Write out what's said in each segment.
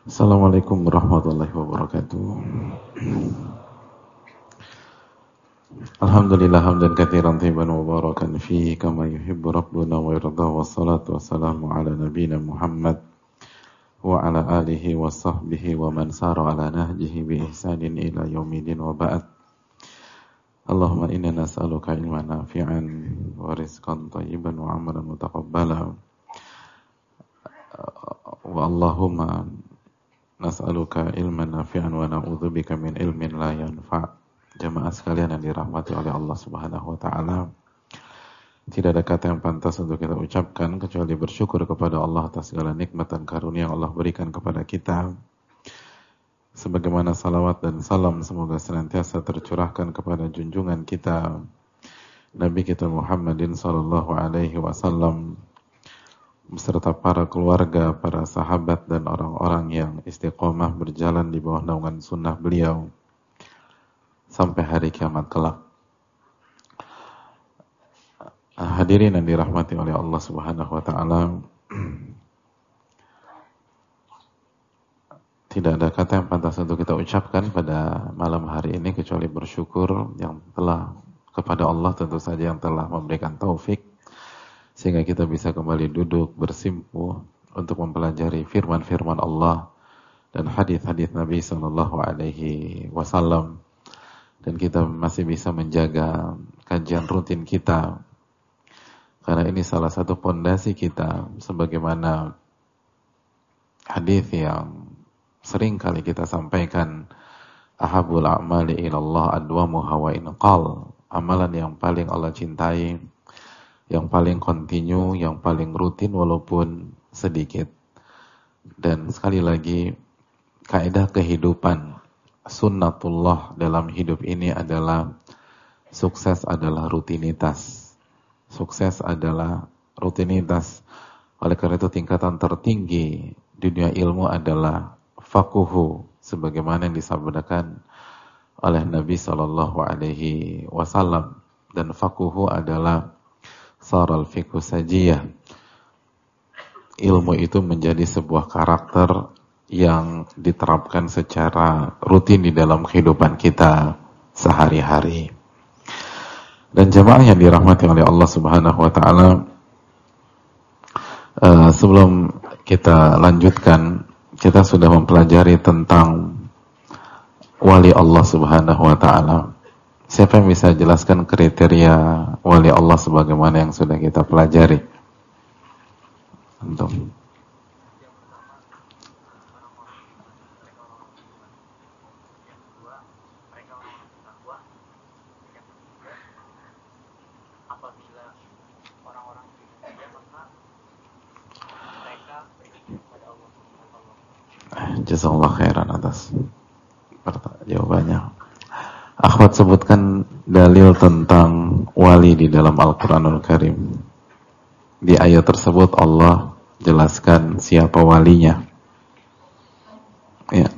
Assalamualaikum warahmatullahi wabarakatuh. Alhamdulillah hamdan katsiran tayyiban mubarakan fihi kama yuhibbu rabbuna wa yarda, wassalatu wassalamu ala nabiyyina Muhammad wa ala alihi wa sahbihi wa man sara ala nahjihi bi ihsanin ila yaumidin wa ba'd. Allahumma inna nas'aluka ilman nafi'an wa rizqan thayyiban wa amalan mutaqabbala. Wa Allahumma nas'aluka ilman nafi'an wa na'udzubika min ilmin la yanfa'. Jamaah sekalian yang dirahmati oleh Allah Subhanahu wa taala, tidak ada kata yang pantas untuk kita ucapkan kecuali bersyukur kepada Allah atas segala nikmat dan karunia yang Allah berikan kepada kita. Sebagaimana salawat dan salam semoga senantiasa tercurahkan kepada junjungan kita Nabi kita Muhammadin sallallahu alaihi wasallam beserta para keluarga, para sahabat dan orang-orang yang istiqomah berjalan di bawah naungan sunnah beliau sampai hari kiamat kelak. Hadirin yang dirahmati oleh Allah Subhanahu wa taala, tidak ada kata yang pantas untuk kita ucapkan pada malam hari ini kecuali bersyukur yang telah kepada Allah tentu saja yang telah memberikan taufik sehingga kita bisa kembali duduk bersimpuh untuk mempelajari firman-firman Allah dan hadis-hadis Nabi sallallahu alaihi wasallam, dan kita masih bisa menjaga kajian rutin kita karena ini salah satu pondasi kita, sebagaimana hadis yang sering kali kita sampaikan, ahabul a'mali ilallah adwamuha wa in qal. Amalan yang paling Allah cintai, yang paling kontinu, yang paling rutin walaupun sedikit. Dan sekali lagi, kaidah kehidupan sunnatullah dalam hidup ini adalah sukses adalah rutinitas. Sukses adalah rutinitas. Oleh karena itu tingkatan tertinggi dunia ilmu adalah fakuhu, sebagaimana yang disabdakan oleh Nabi sallallahu alaihi wasallam. Dan fakuhu adalah saral fiqhu sajiyah. Ilmu itu menjadi sebuah karakter yang diterapkan secara rutin di dalam kehidupan kita sehari-hari. Dan jemaah yang dirahmati oleh Allah Subhanahu wa taala, sebelum kita lanjutkan, kita sudah mempelajari tentang wali Allah Subhanahu wa taala. Siapa yang bisa jelaskan kriteria wali Allah sebagaimana yang sudah kita pelajari? Untuk jazakallah khairan atas jawabannya. Akhwat sebutkan dalil tentang wali di dalam Al-Quranul Karim. Di ayat tersebut Allah jelaskan siapa walinya. Ya.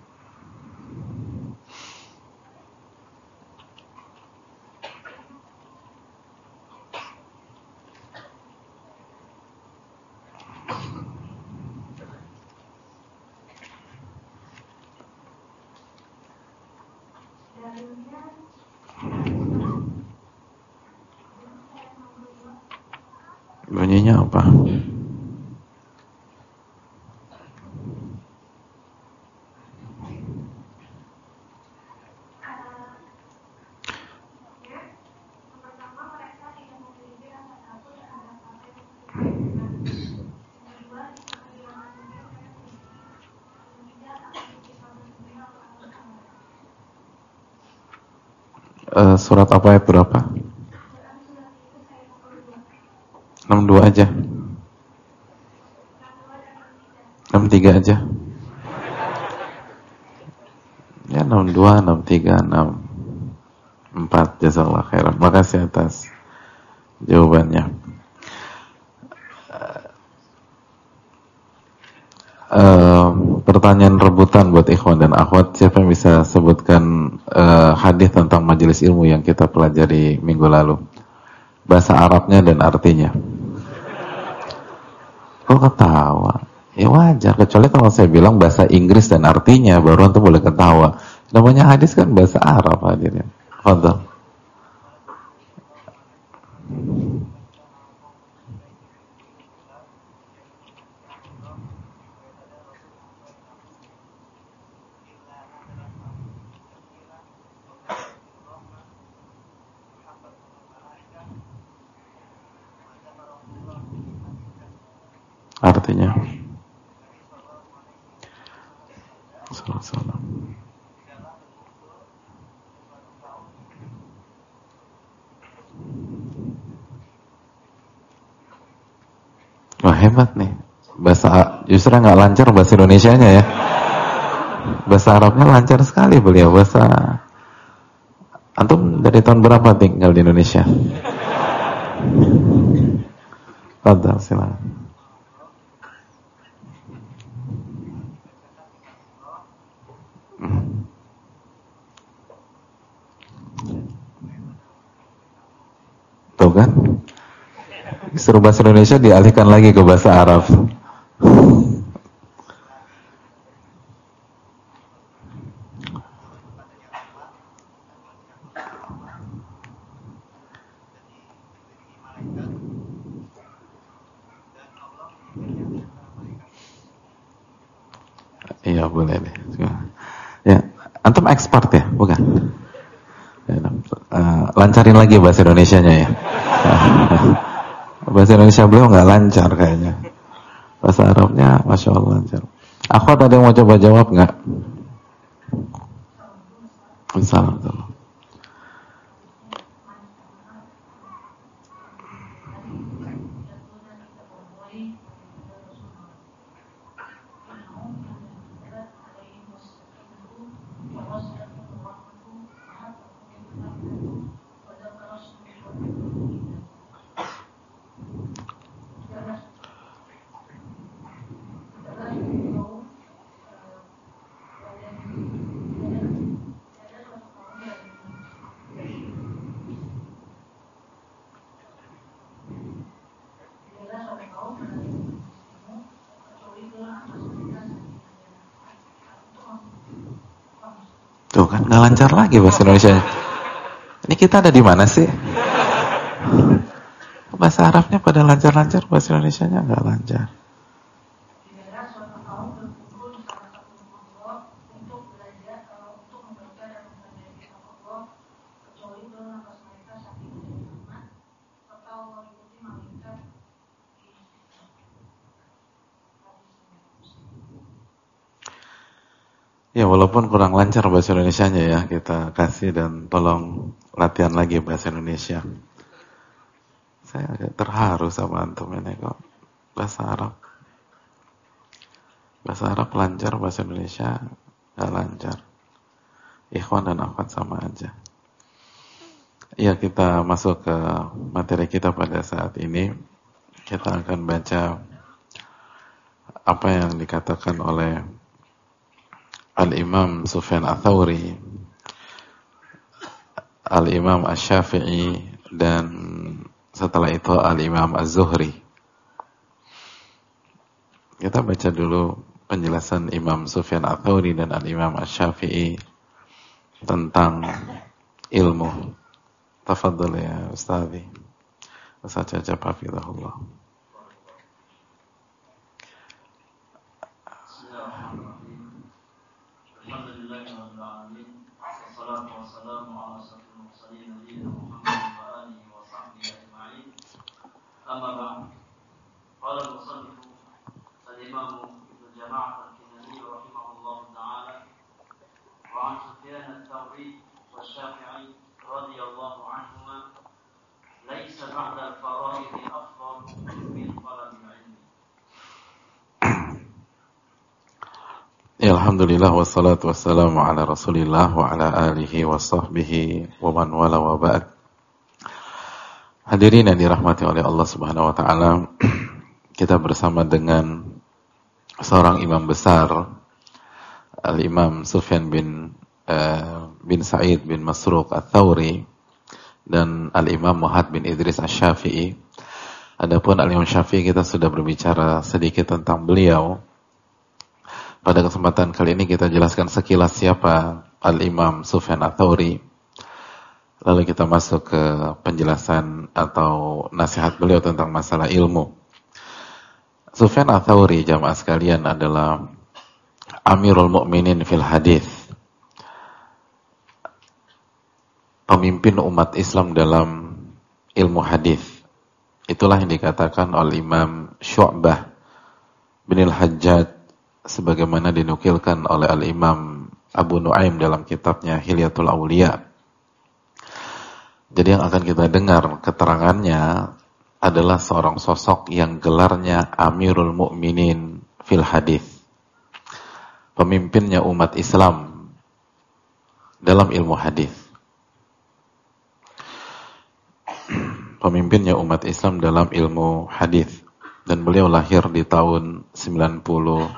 Bunyinya apa? Surat apa ayat berapa? 62 aja. 63 aja. Ya 62, 63, 64. Jazakallah khairan. Makasih atas jawabannya. Pertanyaan rebutan buat ikhwan dan akhwat, siapa yang bisa sebutkan hadis tentang majelis ilmu yang kita pelajari minggu lalu? Bahasa Arabnya dan artinya. Kok ketawa? Ya wajar, kecuali kalau saya bilang bahasa Inggris dan artinya, baru antum boleh ketawa. Namanya hadis kan bahasa Arab hadirin. Fadhal. Artinya. Salam. Wah hebat nih. Bahasa justru nggak lancar bahasa Indonesianya ya. Bahasa Arabnya lancar sekali beliau. Bahasa antum dari tahun berapa tinggal di Indonesia? Fadhal, silakan. Tuh kan? Disuruh bahasa Indonesia dialihkan lagi ke bahasa Arab. Iya boleh deh. Ya, antum expert ya, bukan? Ya, lancarin lagi bahasa Indonesianya ya. Bahasa Indonesia beliau nggak lancar kayaknya. Bahasa Arabnya, masya Allah lancar. Aku tadi mau coba jawab nggak? Salam. Tuh kan nggak lancar lagi bahasa Indonesia. Ini kita ada di mana sih? Bahasa Arabnya pada lancar-lancar, bahasa Indonesianya nggak lancar. Ya walaupun kurang lancar bahasa Indonesianya ya, kita kasih dan tolong latihan lagi bahasa Indonesia. Saya agak terharu sama antum ini kok. Bahasa Arab. Bahasa Arab lancar, bahasa Indonesia nggak lancar. Ikhwan dan akhwat sama aja. Ya kita masuk ke materi kita pada saat ini. Kita akan baca apa yang dikatakan oleh Al-Imam Sufyan Ats-Tsauri, Al-Imam Asy-Syafi'i, dan setelah itu Al-Imam Az-Zuhri. Kita baca dulu penjelasan Imam Sufyan Ats-Tsauri dan Al-Imam Asy-Syafi'i tentang ilmu. Tafadhal ya Ustazi. Ustaz Cacap hafizahullah. أما بعد قال المصنف الإمام ابن جماعة الكناني رحمه الله تعالى وعن سفيان الثوري والشافعي رضي الله عنهما ليس بعد الفرائض أفضل من طلب العلم. Alhamdulillah wassalatu wassalamu ala Rasulillah wa ala alihi wa sahbihi wa man wala wa ba'd. Hadirin yang dirahmati oleh Allah Subhanahu wa taala, kita bersama dengan seorang imam besar, Al-Imam Sufyan bin Sa'id bin Masruq Ats-Tsauri dan Al-Imam Muhammad bin Idris Asy-Syafi'i. Adapun Al-Imam Syafi'i kita sudah berbicara sedikit tentang beliau. Pada kesempatan kali ini kita jelaskan sekilas siapa Al-Imam Sufyan Ats-Tsauri. Lalu kita masuk ke penjelasan atau nasihat beliau tentang masalah ilmu. Sufyan Ats-Tsauri, jamaah sekalian, adalah Amirul Mukminin fil Hadis, pemimpin umat Islam dalam ilmu hadis. Itulah yang dikatakan oleh Imam Syu'bah bin Al-Hajjaj sebagaimana dinukilkan oleh Al-Imam Abu Nuaim dalam kitabnya Hilyatul Auliya. Jadi yang akan kita dengar keterangannya adalah seorang sosok yang gelarnya Amirul Mukminin fil Hadis, pemimpinnya umat Islam dalam ilmu hadis. Pemimpinnya umat Islam dalam ilmu hadis, dan beliau lahir di tahun 97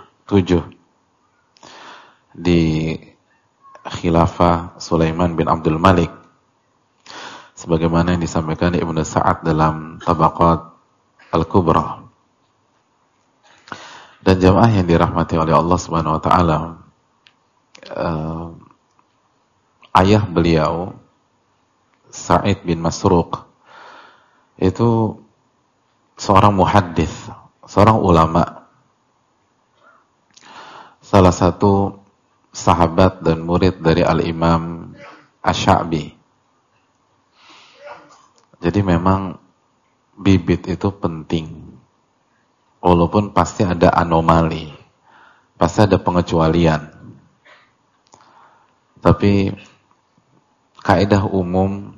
di khilafah Sulaiman bin Abdul Malik, sebagaimana yang disampaikan Ibnu Sa'ad dalam Tabaqat Al-Kubra. Dan jamaah yang dirahmati oleh Allah Subhanahu wa taala, ayah beliau Sa'id bin Masruq itu seorang muhaddis, seorang ulama, salah satu sahabat dan murid dari Al-Imam Asy-Sya'bi. Jadi memang bibit itu penting, walaupun pasti ada anomali, pasti ada pengecualian. Tapi kaidah umum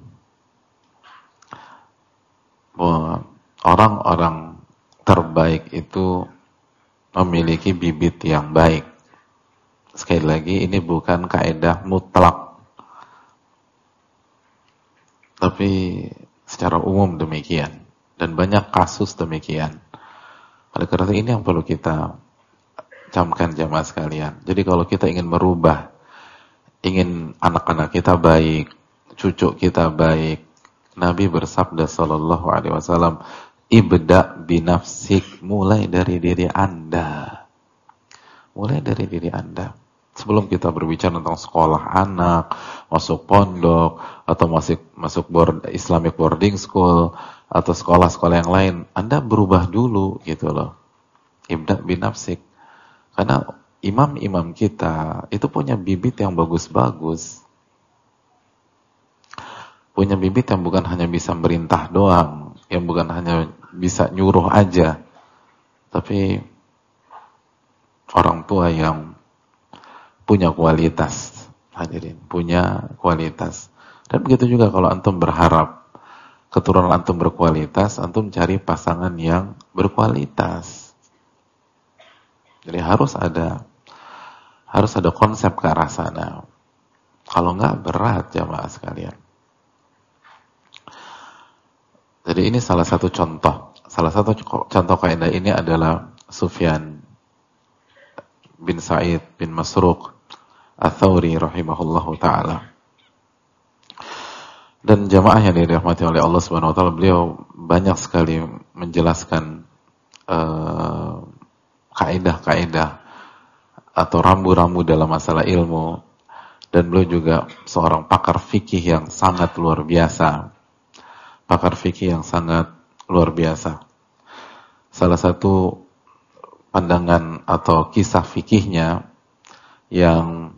bahwa orang-orang terbaik itu memiliki bibit yang baik. Sekali lagi, ini bukan kaidah mutlak, tapi secara umum demikian, dan banyak kasus demikian. Oleh karena ini yang perlu kita camkan jamaah sekalian. Jadi kalau kita ingin merubah, ingin anak-anak kita baik, cucu kita baik, Nabi bersabda sallallahu alaihi wasallam, ibda binafsik, mulai dari diri Anda. Mulai dari diri Anda. Sebelum kita berbicara tentang sekolah anak, masuk pondok, atau masuk Islamic boarding school, atau sekolah-sekolah yang lain, Anda berubah dulu gitu loh. Ibda binafsik. Karena imam-imam kita itu punya bibit yang bagus-bagus. Punya bibit yang bukan hanya bisa merintah doang, yang bukan hanya bisa nyuruh aja, tapi orang tua yang punya kualitas, hadirin, punya kualitas. Dan begitu juga kalau antum berharap keturunan antum berkualitas, antum cari pasangan yang berkualitas. Jadi harus ada konsep ke arah sana. Kalau enggak, berat jamaah sekalian. Jadi ini salah satu contoh kaidah ini adalah Sufyan bin Sa'id bin Masruq Ats-Tsauri rahimahullahu taala. Dan jamaah yang dirahmati oleh Allah Subhanahu wa taala, beliau banyak sekali menjelaskan kaidah-kaidah atau rambu-rambu dalam masalah ilmu, dan beliau juga seorang pakar fikih yang sangat luar biasa. Salah satu pandangan atau kisah fikihnya yang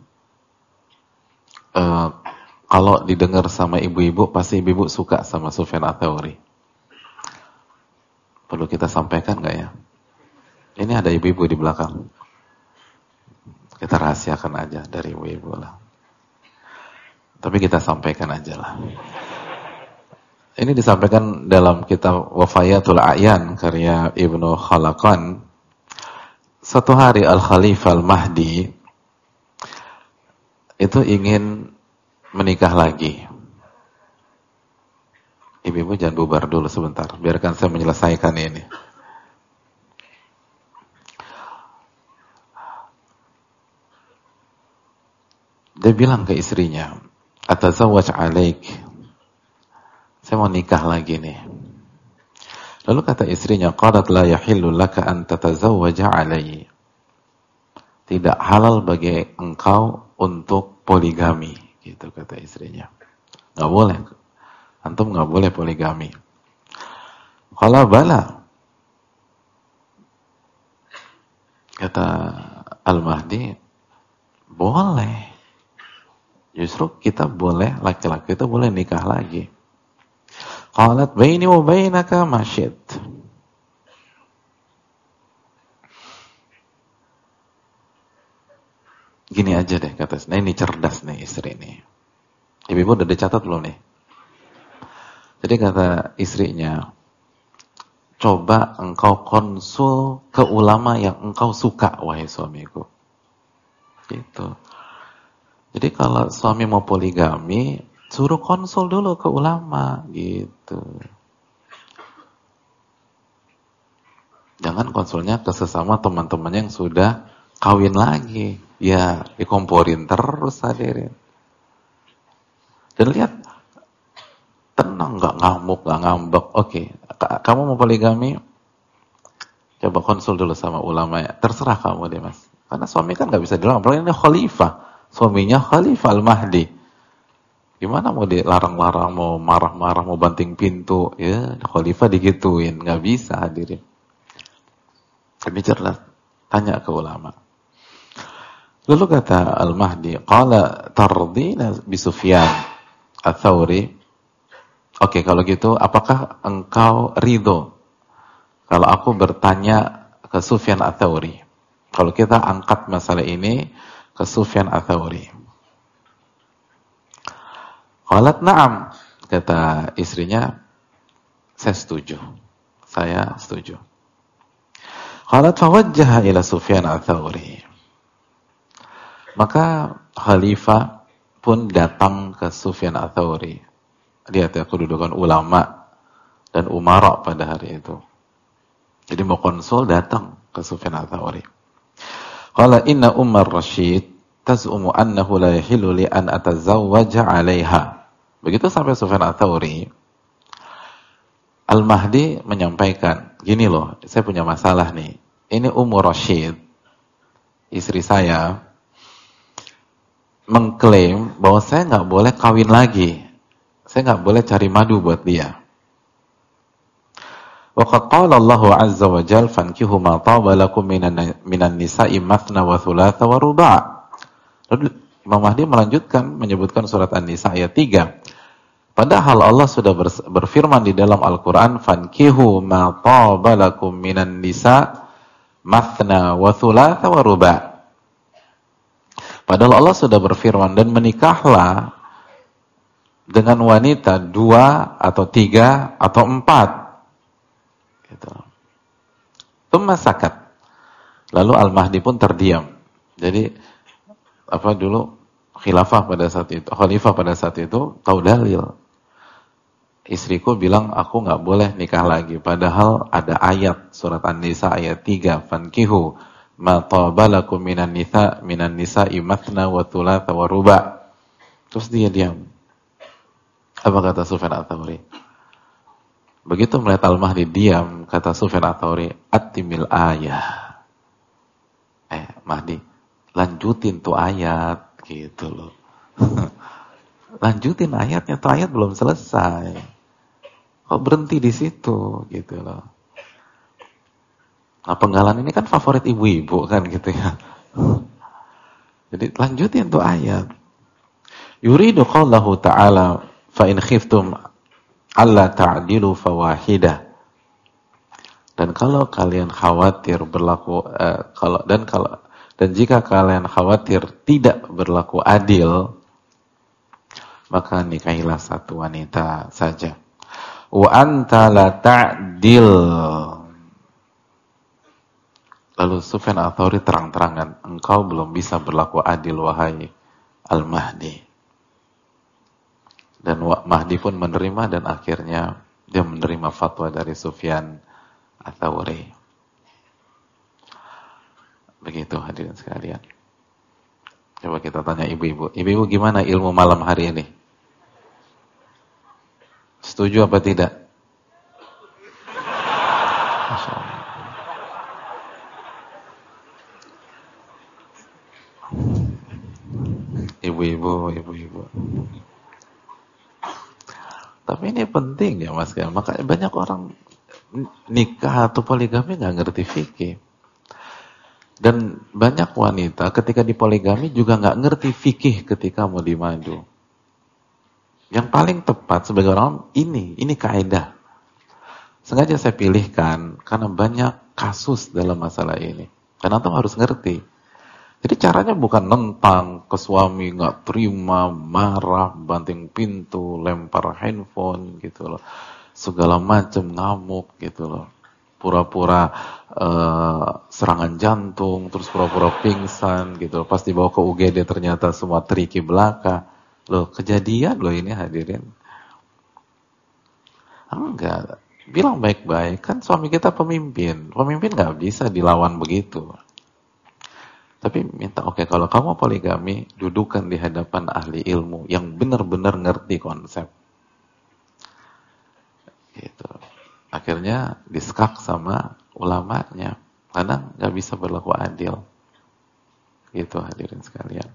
kalau didengar sama ibu-ibu, pasti ibu-ibu suka sama Sufyan Ats-Tsauri. Perlu kita sampaikan nggak ya? Ini ada ibu-ibu di belakang. Kita rahasiakan aja dari ibu-ibu lah. Tapi kita sampaikan aja lah. Ini disampaikan dalam kitab Wafayatul A'yan karya Ibnu Khalaqan. Suatu hari Al-Khalifah Al-Mahdi itu ingin menikah lagi. Ibu-ibu jangan bubar dulu sebentar, biarkan saya menyelesaikan ini. Dia bilang ke istrinya, "Atazawwaj 'alaik." Saya mau nikah lagi nih. Lalu kata istrinya, qalat la yahillu laka an tatazawwaja alayhi. Tidak halal bagi engkau untuk poligami, gitu kata istrinya. Enggak boleh. Antum enggak boleh poligami. Qala bala. Kata Al-Mahdi, boleh. Justru kita boleh, laki-laki itu boleh nikah lagi. Qalat baini wa bainaka ma syi'ta. Gini aja deh kata, nah ini cerdas nih istri ini. Ibu-ibu udah dicatat belum nih? Jadi kata istrinya, coba engkau konsul ke ulama yang engkau suka, wahai suamiku. Gitu. Jadi kalau suami mau poligami, suruh konsul dulu ke ulama, gitu. Jangan konsulnya ke sesama teman-temannya yang sudah kawin lagi. Ya, dikomporin terus hadirin. Dan lihat, tenang, gak ngamuk, gak ngambek. Oke, kamu mau poligami? Coba konsul dulu sama ulama ya. Terserah kamu deh mas. Karena suami kan gak bisa dilarang. Apalagi ini khalifah. Suaminya Khalifah Al-Mahdi. Gimana mau dilarang-larang, mau marah-marah, mau banting pintu. Ya, khalifah digituin. Gak bisa hadirin. Ini cerdas. Tanya ke ulama. Lalu kata Al-Mahdi, qala tardina bi Sufyan Ats-Tsauri. Oke, kalau gitu apakah engkau ridho kalau aku bertanya ke Sufyan Ats-Tsauri? Kalau kita angkat masalah ini ke Sufyan Ats-Tsauri. Qalat na'am, kata istrinya, saya setuju. Saya setuju. Qalat fawajjaha ila Sufyan Ats-Tsauri. Maka khalifah pun datang ke Sufyan Ats-Tsauri. Lihat ya kedudukan ulama dan umara pada hari itu. Jadi mau konsul datang ke Sufyan Ats-Tsauri. Qala inna Umar Rashid taz'umu annahu la yahillu li an atazawwaja 'alaiha. Begitu sampai Sufyan Ats-Tsauri, Al-Mahdi menyampaikan, gini loh, saya punya masalah nih. Ini Umar Rashid, istri saya, mengklaim bahwa saya nggak boleh kawin lagi. Saya nggak boleh cari madu buat dia. Wa qad qala Allahu 'azza wa jalla fankihu ma taba lakum minan nisa'i mathna wa thulatha wa ruba'. Lalu Imam Mahdi melanjutkan menyebutkan surat An-Nisa ayat 3. Padahal Allah sudah berfirman di dalam Al-Qur'an fankihu ma taba lakum minan nisa' mathna wa thulatha wa ruba'. Padahal Allah sudah berfirman dan menikahlah dengan wanita 2 atau 3 atau 4. Gitu. Tsumma sakat. Lalu Al-Mahdi pun terdiam. Jadi dulu khalifah pada saat itu tahu dalil. Istriku bilang aku nggak boleh nikah lagi. Padahal ada ayat surat An-Nisa ayat 3 fankihu ma tabalakum minan nisa'i mathna wa thulatha wa ruba'. Terus dia diam. Apa kata Sufyan Ats-Tsauri? Begitu melihat Al-Mahdi diam, kata Sufyan Ats-Tsauri, atimil ayah. Mahdi, lanjutin tuh ayat, gitu loh. Lanjutin ayatnya, tuh ayat belum selesai. Kok berhenti di situ, gitu loh. Nah, penggalan ini kan favorit ibu-ibu kan gitu ya. Jadi lanjutin tuh ayat. Yuridu qawlahu ta'ala fa in khiftum alla ta'dilu fawahidah. Dan kalau kalian khawatir dan jika kalian khawatir tidak berlaku adil, maka nikahilah satu wanita saja. Wa anta la ta'dil. Lalu Sufyan Ats-Tsauri terang-terangan, engkau belum bisa berlaku adil wahai Al-Mahdi. Dan Mahdi pun menerima dan akhirnya dia menerima fatwa dari Sufyan Ats-Tsauri. Begitu hadirin sekalian. Coba kita tanya ibu-ibu. Ibu-ibu gimana ilmu malam hari ini? Setuju apa tidak? ibu-ibu. Tapi ini penting ya Mas Kel. Makanya banyak orang nikah atau poligami nggak ngerti fikih. Dan banyak wanita ketika dipoligami juga nggak ngerti fikih ketika mau dimadu. Yang paling tepat sebagai orang ini kaidah. Sengaja saya pilihkan karena banyak kasus dalam masalah ini. Karena antum harus ngerti. Jadi caranya bukan nentang ke suami, nggak terima, marah, banting pintu, lempar handphone gitu loh. Segala macam ngamuk gitu loh. Pura-pura serangan jantung, terus pura-pura pingsan gitu loh. Pas dibawa ke UGD ternyata semua triki belaka. Loh, kejadian loh ini hadirin. Enggak. Bilang baik-baik, kan suami kita pemimpin. Pemimpin nggak bisa dilawan begitu. Tapi minta, oke, kalau kamu poligami, dudukan di hadapan ahli ilmu yang benar-benar ngerti konsep. Gitu. Akhirnya diskak sama ulamanya. Karena nggak bisa berlaku adil. Gitu hadirin sekalian.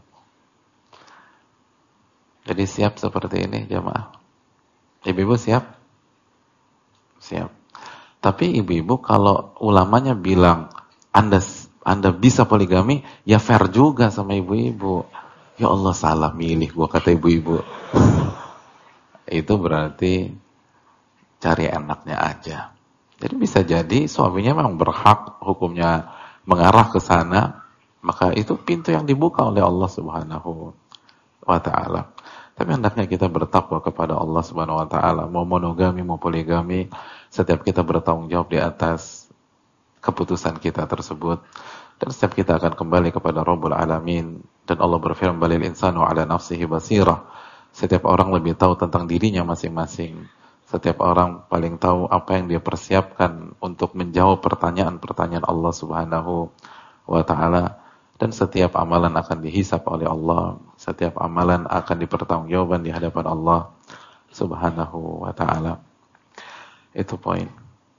Jadi siap seperti ini jamaah. Ibu-ibu siap? Siap. Tapi ibu-ibu kalau ulamanya bilang Anda bisa poligami, ya fair juga sama ibu-ibu. Ya Allah salah milih gua kata ibu-ibu. Itu berarti cari enaknya aja. Jadi bisa jadi suaminya memang berhak hukumnya mengarah ke sana, maka itu pintu yang dibuka oleh Allah Subhanahu wa taala. Tapi hendaknya kita bertakwa kepada Allah Subhanahu wa taala, mau monogami mau poligami, setiap kita bertanggung jawab di atas keputusan kita tersebut. Dan setiap kita akan kembali kepada Rabbul Alamin. Dan Allah berfirman, balil insanu ala nafsihi basirah. Setiap orang lebih tahu tentang dirinya masing-masing. Setiap orang paling tahu apa yang dia persiapkan untuk menjawab pertanyaan-pertanyaan Allah Subhanahu wa ta'ala. Dan setiap amalan akan dihisap oleh Allah. Setiap amalan akan dipertanggungjawabkan di hadapan Allah Subhanahu wa ta'ala. Itu poin.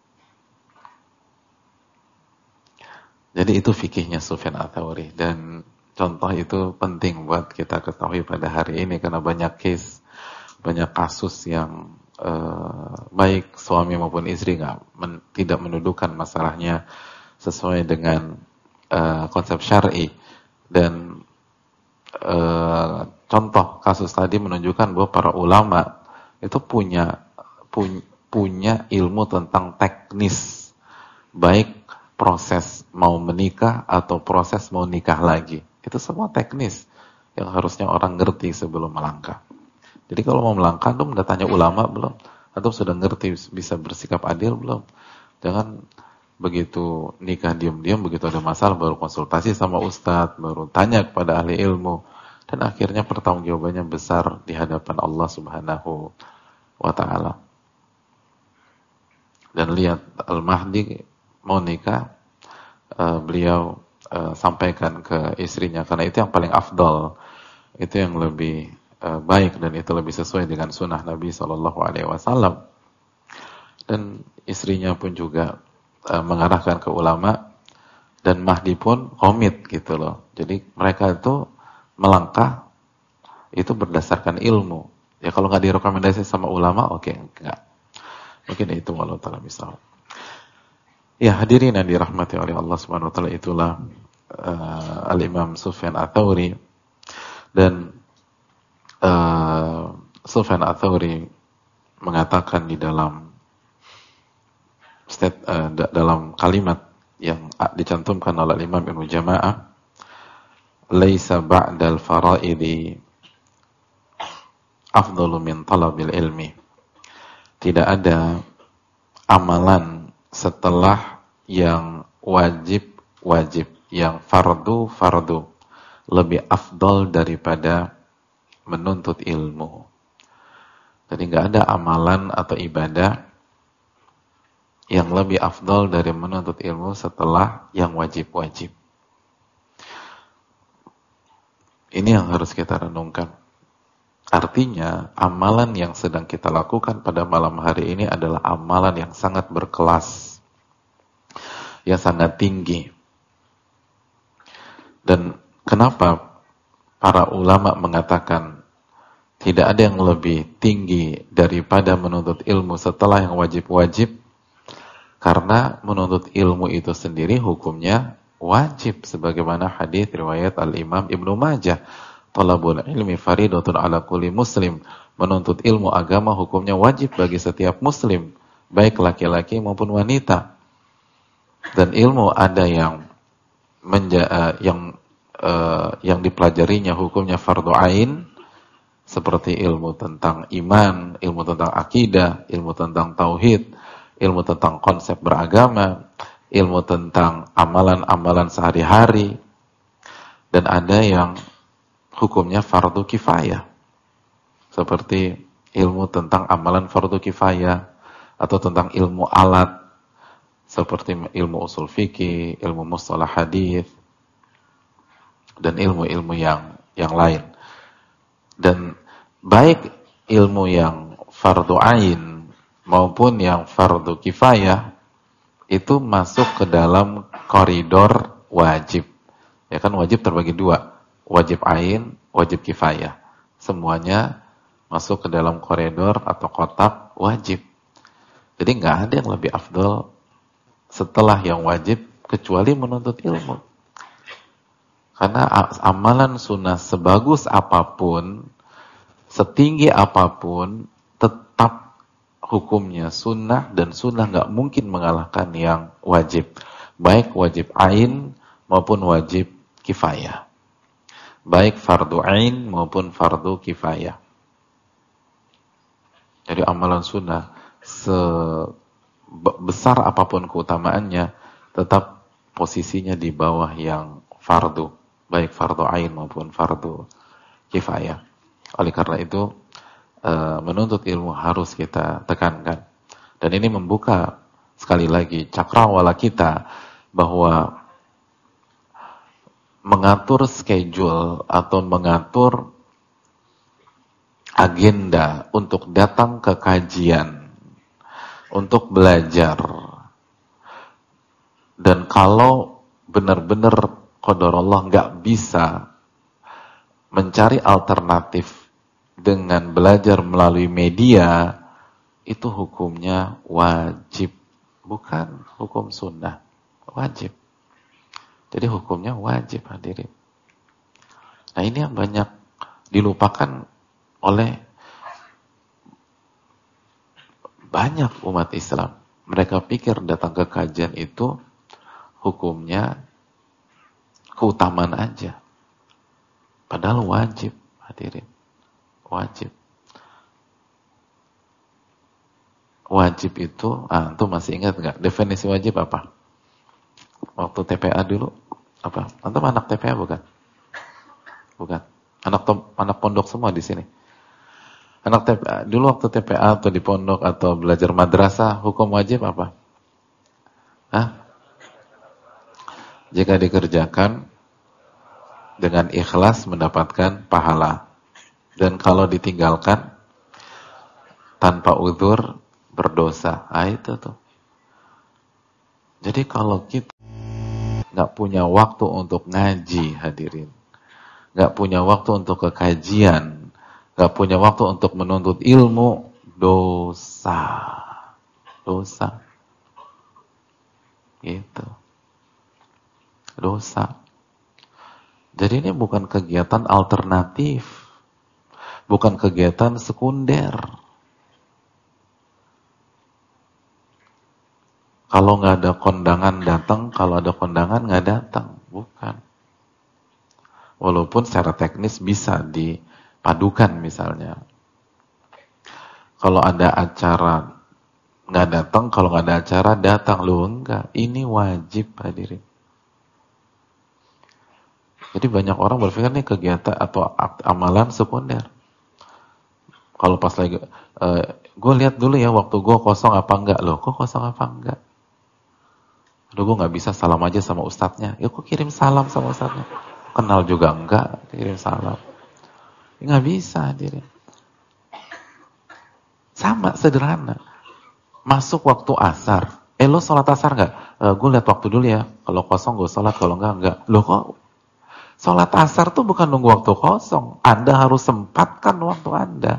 Jadi itu fikihnya Sufyan Ats-Tsauri, dan contoh itu penting buat kita ketahui pada hari ini karena banyak case, banyak kasus yang baik suami maupun istri tidak mendudukan masalahnya sesuai dengan konsep syar'i. Dan contoh kasus tadi menunjukkan bahwa para ulama itu punya ilmu tentang teknis, baik proses mau menikah atau proses mau nikah lagi. Itu semua teknis yang harusnya orang ngerti sebelum melangkah. Jadi kalau mau melangkah, antum udah tanya ulama belum? Antum sudah ngerti bisa bersikap adil belum? Jangan begitu nikah diam-diam, begitu ada masalah baru konsultasi sama ustadz, baru tanya kepada ahli ilmu, dan akhirnya pertanggungjawabannya besar di hadapan Allah Subhanahu wa ta'ala. Dan lihat Al-Mahdi mau nikah, beliau sampaikan ke istrinya karena itu yang paling afdal, itu yang lebih baik dan itu lebih sesuai dengan sunnah Nabi SAW. Dan istrinya pun juga mengarahkan ke ulama, dan Mahdi pun komit gitu loh. Jadi mereka itu melangkah itu berdasarkan ilmu. Ya kalau nggak direkomendasi sama ulama, oke, enggak. Mungkin itu walau ta'ala misal. Ya hadirin yang dirahmati oleh Allah Subhanahu wa taala, itulah Al-Imam Sufyan Ats-Tsauri. Dan Sufyan Ats-Tsauri mengatakan di dalam dalam kalimat yang dicantumkan oleh Imam Ibnu Jama'ah, laisa ba'dal fara'idi afdalu min talabil ilmi. Tidak ada amalan setelah yang wajib, yang fardu, lebih afdal daripada menuntut ilmu. Jadi nggak ada amalan atau ibadah yang lebih afdal dari menuntut ilmu setelah yang wajib-wajib. Ini yang harus kita renungkan. Artinya, amalan yang sedang kita lakukan pada malam hari ini adalah amalan yang sangat berkelas, yang sangat tinggi. Dan kenapa para ulama mengatakan tidak ada yang lebih tinggi daripada menuntut ilmu setelah yang wajib-wajib, karena menuntut ilmu itu sendiri hukumnya wajib, sebagaimana hadis riwayat Al-Imam Ibnu Majah, talabul ilmi faridatun ala kulli muslim, menuntut ilmu agama hukumnya wajib bagi setiap muslim, baik laki-laki maupun wanita. Dan ilmu ada yang yang dipelajarinya hukumnya fardu ain, seperti ilmu tentang iman, ilmu tentang akidah, ilmu tentang tauhid, ilmu tentang konsep beragama, ilmu tentang amalan-amalan sehari-hari. Dan ada yang hukumnya fardu kifayah, seperti ilmu tentang amalan fardu kifayah, atau tentang ilmu alat, seperti ilmu usul fikih, ilmu mustalah hadis, dan ilmu-ilmu yang lain. Dan baik ilmu yang fardu ain maupun yang fardu kifayah itu masuk ke dalam koridor wajib. Ya kan, wajib terbagi dua, wajib ain, wajib kifayah. Semuanya masuk ke dalam koridor atau kotak wajib. Jadi nggak ada yang lebih afdol setelah yang wajib kecuali menuntut ilmu. Karena amalan sunnah sebagus apapun, setinggi apapun, tetap hukumnya sunnah, dan sunnah nggak mungkin mengalahkan yang wajib. Baik wajib ain maupun wajib kifayah. Baik fardu ain maupun fardu kifayah. Jadi amalan sunnah sebesar apapun keutamaannya, tetap posisinya di bawah yang fardu, baik fardu ain maupun fardu kifayah. Oleh karena itu, menuntut ilmu harus kita tekankan. Dan ini membuka sekali lagi cakrawala kita bahwa mengatur schedule atau mengatur agenda untuk datang ke kajian, untuk belajar. Dan kalau benar-benar qadarullah nggak bisa mencari alternatif dengan belajar melalui media, itu hukumnya wajib, bukan hukum sunnah, wajib. Jadi hukumnya wajib, hadirin. Nah, ini yang banyak dilupakan oleh banyak umat Islam. Mereka pikir datang ke kajian itu hukumnya keutamaan aja. Padahal wajib, hadirin. Wajib. Wajib itu, antum masih ingat nggak? Definisi wajib apa? Waktu TPA dulu, apa? Antum anak TPA bukan? Bukan. Anak pondok semua di sini. Anak TPA, dulu waktu TPA atau di pondok atau belajar madrasah, hukum wajib apa? Hah? Jika dikerjakan dengan ikhlas mendapatkan pahala. Dan kalau ditinggalkan tanpa uzur berdosa. Itu tuh. Jadi kalau kita nggak punya waktu untuk ngaji, hadirin, nggak punya waktu untuk kekajian, nggak punya waktu untuk menuntut ilmu, dosa. Dosa. Gitu. Dosa. Jadi ini bukan kegiatan alternatif. Bukan kegiatan sekunder. Kalau nggak ada kondangan datang, kalau ada kondangan nggak datang. Bukan. Walaupun secara teknis bisa dipadukan misalnya. Kalau ada acara nggak datang, kalau nggak ada acara datang. Loh enggak, ini wajib, hadirin. Jadi banyak orang berpikir ini kegiatan atau amalan sekunder. Kalau pas lagi, gue lihat dulu ya waktu gue kosong apa enggak. Loh kok kosong apa enggak? Aduh gue gak bisa salam aja sama ustadznya. Ya kok kirim salam sama ustadznya? Kenal juga enggak, kirim salam. Ya gak bisa, hadirin. Sama, sederhana. Masuk waktu asar. Lo sholat asar gak? Gue lihat waktu dulu ya. Kalau kosong gue sholat, kalau enggak. Loh kok Sholat asar tuh bukan nunggu waktu kosong. Anda harus sempatkan waktu Anda.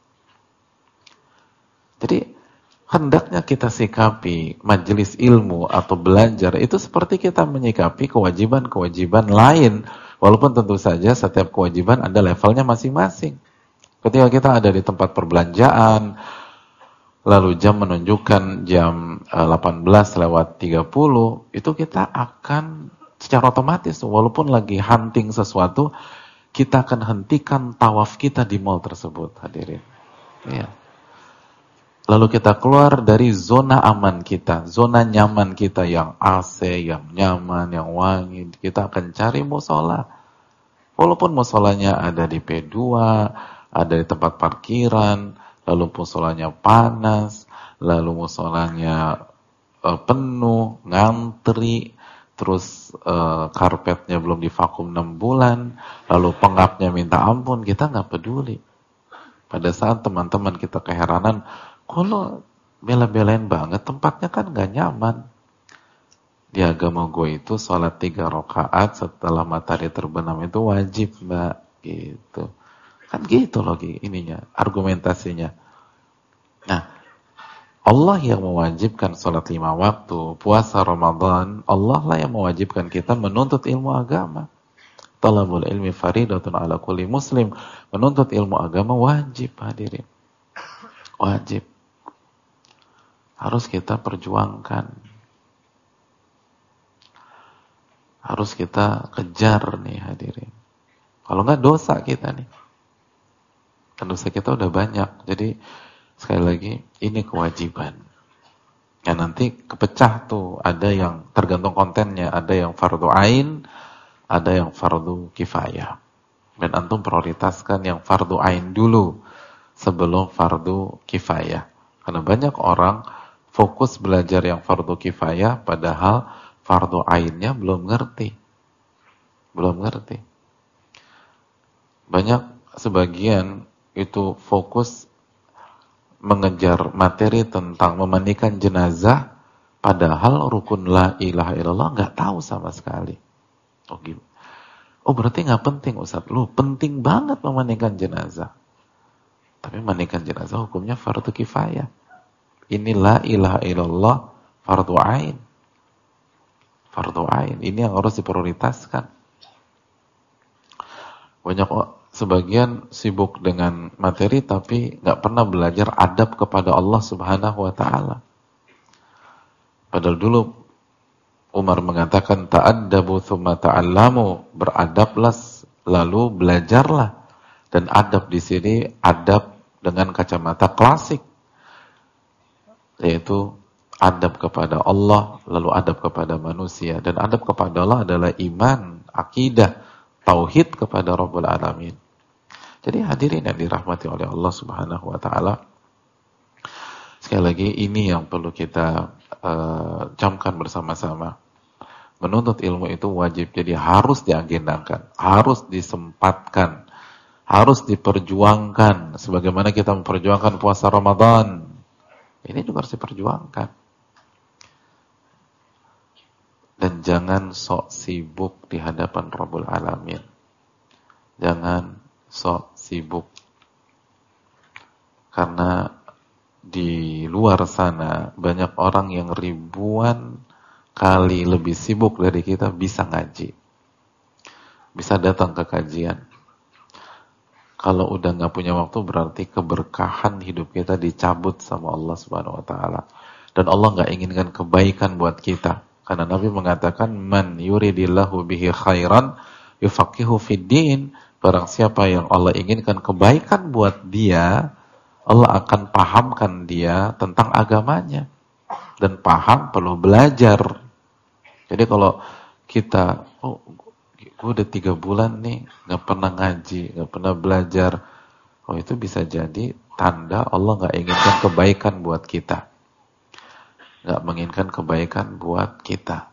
Jadi, hendaknya kita sikapi majelis ilmu atau belajar itu seperti kita menyikapi kewajiban-kewajiban lain. Walaupun tentu saja setiap kewajiban ada levelnya masing-masing. Ketika kita ada di tempat perbelanjaan, lalu jam menunjukkan jam 18:30, itu kita akan secara otomatis, walaupun lagi hunting sesuatu, kita akan hentikan tawaf kita di mall tersebut, hadirin. Iya. Lalu kita keluar dari zona aman kita, zona nyaman kita yang AC, yang nyaman, yang wangi. Kita akan cari musola. Walaupun musolanya ada di P2, ada di tempat parkiran, lalu musolanya panas, lalu musolanya penuh, ngantri, terus karpetnya belum divakum 6 bulan, lalu pengapnya minta ampun, kita nggak peduli. Pada saat teman-teman kita keheranan, kalau bela-belain banget, tempatnya kan nggak nyaman. Di agama gue itu sholat 3 rakaat setelah matahari terbenam itu wajib, mbak, gitu. Kan gitu loh ininya, argumentasinya. Nah, Allah yang mewajibkan sholat 5 waktu, puasa Ramadan, Allah lah yang mewajibkan kita menuntut ilmu agama. Talabul ilmi faridatun ala kulli muslim. Menuntut ilmu agama wajib, hadirin. Wajib. Harus kita perjuangkan. Harus kita kejar nih, hadirin. Kalau enggak dosa kita nih. Dan dosa kita udah banyak. Jadi sekali lagi ini kewajiban. Ya nanti kepecah tuh, ada yang tergantung kontennya, ada yang fardu ain, ada yang fardu kifayah. Dan antum prioritaskan yang fardu ain dulu sebelum fardu kifayah. Karena banyak orang fokus belajar yang fardu kifayah padahal fardu ainnya belum ngerti. Belum ngerti. Banyak sebagian itu fokus mengejar materi tentang memandikan jenazah padahal rukun la ilaha illallah nggak tahu sama sekali. Oh berarti nggak penting Ustaz. Lu penting banget memandikan jenazah. Tapi memandikan jenazah hukumnya fardu kifayah. Ini la ilaha illallah fardu ain. Fardu ain. Ini yang harus diprioritaskan. Banyak sebagian sibuk dengan materi tapi nggak pernah belajar adab kepada Allah Subhanahu wa taala. Padahal dulu Umar mengatakan ta'addabu tsumma ta'allamu, beradablah lalu belajarlah. Dan adab di sini adab dengan kacamata klasik, yaitu adab kepada Allah lalu adab kepada manusia. Dan adab kepada Allah adalah iman, akidah, tauhid kepada Rabbul Alamin. Jadi hadirin yang dirahmati oleh Allah Subhanahu wa taala, sekali lagi ini yang perlu kita camkan bersama-sama. Menuntut ilmu itu wajib, jadi harus diagendakan, harus disempatkan, harus diperjuangkan. Sebagaimana kita memperjuangkan puasa Ramadan, ini juga harus diperjuangkan. Dan jangan sok sibuk di hadapan Rabbul Alamin. Jangan sok sibuk. Karena di luar sana banyak orang yang ribuan kali lebih sibuk dari kita bisa ngaji. Bisa datang ke kajian. Kalau udah nggak punya waktu berarti keberkahan hidup kita dicabut sama Allah Subhanahu wa taala. Dan Allah nggak inginkan kebaikan buat kita. Karena Nabi mengatakan man yuridillahu bihi khairan yufaqihu fid din. Barang siapa yang Allah inginkan kebaikan buat dia, Allah akan pahamkan dia tentang agamanya. Dan paham perlu belajar. Jadi kalau kita, gue udah 3 bulan nih gak pernah ngaji, gak pernah belajar, itu bisa jadi tanda Allah gak inginkan kebaikan buat kita. Gak menginginkan kebaikan buat kita.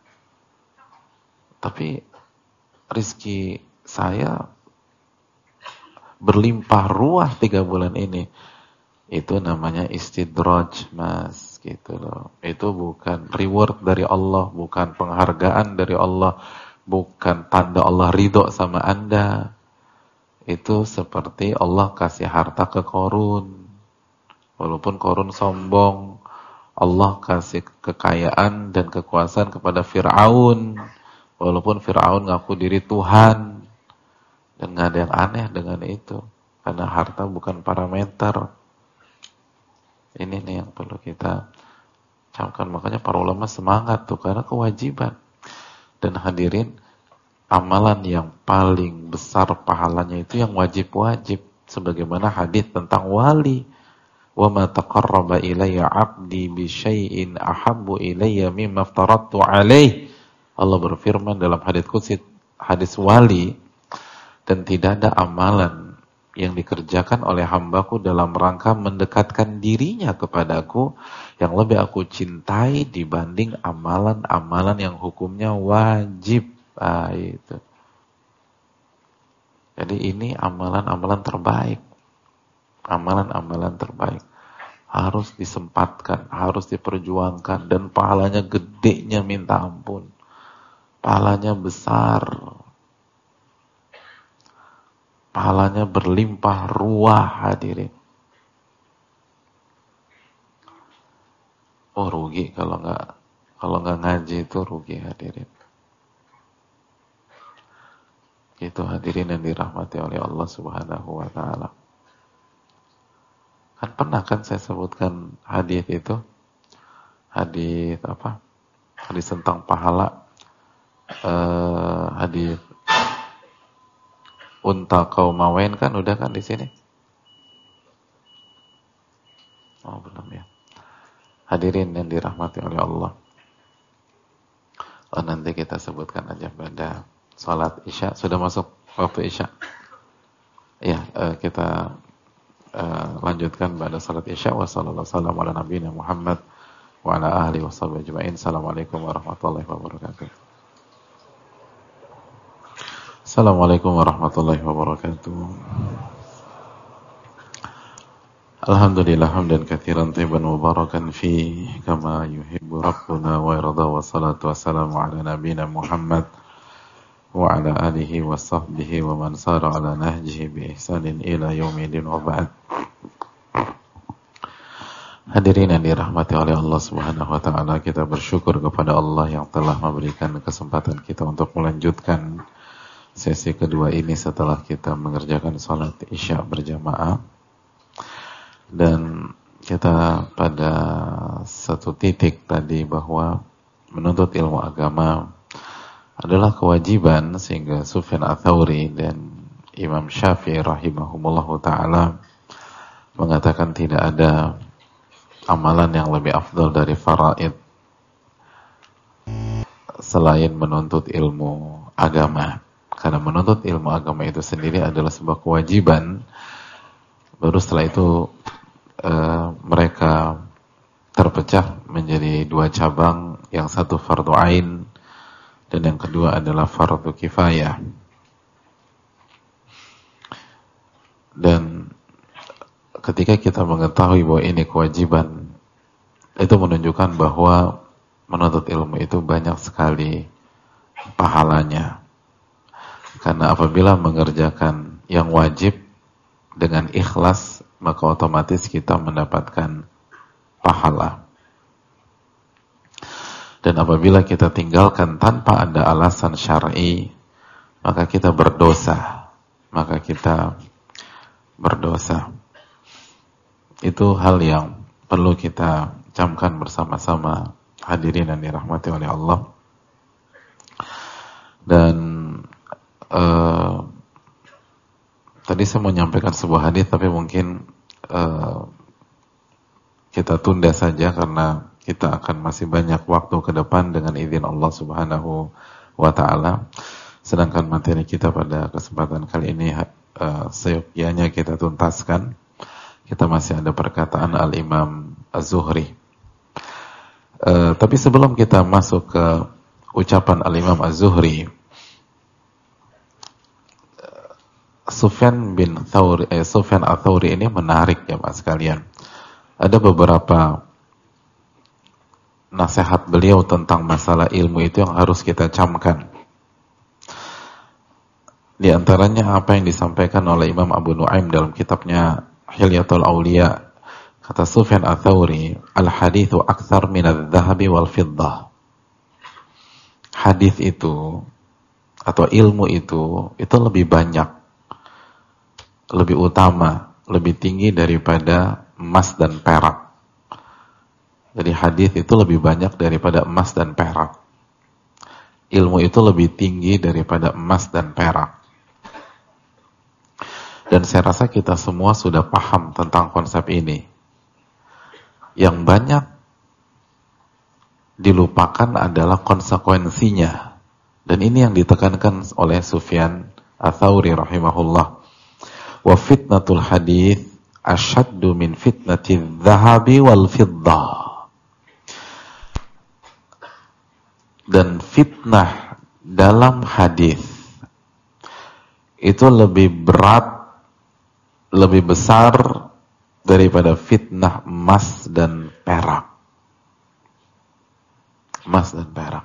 Tapi rezeki saya berlimpah ruah 3 bulan ini. Itu namanya istidraj, mas, gitu loh. Itu bukan reward dari Allah, bukan penghargaan dari Allah, bukan tanda Allah ridho sama Anda. Itu seperti Allah kasih harta ke Qarun. Walaupun Qarun sombong, Allah kasih kekayaan dan kekuasaan kepada Fir'aun. Walaupun Fir'aun ngaku diri Tuhan. Dan gak ada yang aneh dengan itu. Karena harta bukan parameter. Ini nih yang perlu kita camkan. Makanya para ulama semangat tuh, karena kewajiban. Dan hadirin, amalan yang paling besar pahalanya itu yang wajib-wajib. Sebagaimana hadis tentang wali. Wa ma taqarraba ilayya 'abdi bi syai'in ahabbu ilayya mimma aftaradtu 'alaihi. Allah berfirman dalam hadis qudsi, hadis wali, dan tidak ada amalan yang dikerjakan oleh hambaku dalam rangka mendekatkan dirinya kepadaku yang lebih aku cintai dibanding amalan-amalan yang hukumnya wajib. Itu. Jadi ini amalan-amalan terbaik. Amalan-amalan terbaik. Harus disempatkan, harus diperjuangkan, dan pahalanya gedenya minta ampun. Pahalanya besar. Pahalanya berlimpah ruah, hadirin. Oh, rugi kalau nggak ngaji itu rugi, hadirin. Itu hadirin yang dirahmati oleh Allah Subhanahu wa taala. Kan pernah kan saya sebutkan hadis itu? Hadis apa? Hadis tentang pahala. Hadis unta kaumawain kan udah kan di sini? Oh, belum ya. Hadirin yang dirahmati oleh Allah. Oh, nanti kita sebutkan aja pada salat Isya. Sudah masuk waktu Isya? Ya, kita lanjutkan pada salat Isya. Wassalamualaikum ala nabiyina Muhammad wa ala alihi washabihi ajma'in. Assalamualaikum warahmatullahi wabarakatuh. Assalamualaikum warahmatullahi wabarakatuh. Alhamdulillah hamdan katsiran tayyiban mubarakan fi kama yuhibbu rabbuna wa yarda, wa salatu wassalamu ala nabiyyina Muhammad wa ala alihi wa sahbihi wa man sara ala nahjihi bi ihsanin ila yaumil wa ba'd. Hadirin yang dirahmati oleh Allah Subhanahu wa taala, kita bersyukur kepada Allah yang telah memberikan kesempatan kita untuk melanjutkan sesi kedua ini setelah kita mengerjakan salat Isya berjamaah. Dan kita pada satu titik tadi bahwa menuntut ilmu agama adalah kewajiban, sehingga Sufyan Ats-Tsauri dan Imam Syafi'i rahimahumullahu ta'ala mengatakan tidak ada amalan yang lebih afdal dari faraid selain menuntut ilmu agama. Karena menuntut ilmu agama itu sendiri adalah sebuah kewajiban. Baru setelah itu mereka terpecah menjadi dua cabang. Yang satu fardu ain dan yang kedua adalah fardu kifayah. Dan ketika kita mengetahui bahwa ini kewajiban, itu menunjukkan bahwa menuntut ilmu itu banyak sekali pahalanya. Karena apabila mengerjakan yang wajib dengan ikhlas, maka otomatis kita mendapatkan pahala. Dan apabila kita tinggalkan tanpa ada alasan syar'i, maka kita berdosa. Itu hal yang perlu kita camkan bersama-sama, hadirin yang dirahmati oleh Allah. Dan tadi saya mau menyampaikan sebuah hadis, tapi mungkin kita tunda saja karena kita akan masih banyak waktu ke depan dengan izin Allah Subhanahu wa ta'ala. Sedangkan materi kita pada kesempatan kali ini seyogyanya kita tuntaskan. Kita masih ada perkataan Al-Imam Az-Zuhri. Tapi sebelum kita masuk ke ucapan Al-Imam Az-Zuhri, Sufyan Ats-Tsauri ini menarik ya Mas sekalian. Ada beberapa nasihat beliau tentang masalah ilmu itu yang harus kita camkan. Di antaranya apa yang disampaikan oleh Imam Abu Nuaim dalam kitabnya Hilyatul Auliya. Kata Sufyan Ats-Tsauri, al-haditsu aktsar min adz-dzahabi wal fiddah. Hadis itu atau ilmu itu lebih banyak, lebih utama, lebih tinggi daripada emas dan perak. Jadi hadis itu lebih banyak daripada emas dan perak. Ilmu itu lebih tinggi daripada emas dan perak. Dan saya rasa kita semua sudah paham tentang konsep ini. Yang banyak dilupakan adalah konsekuensinya. Dan ini yang ditekankan oleh Sufyan Ats-Tsauri rahimahullah. Wa fitnatul hadits asyaddu min fitnatiz dzahabi wal fiddah. Dan fitnah dalam hadis itu lebih berat, lebih besar daripada fitnah emas dan perak. Emas dan perak.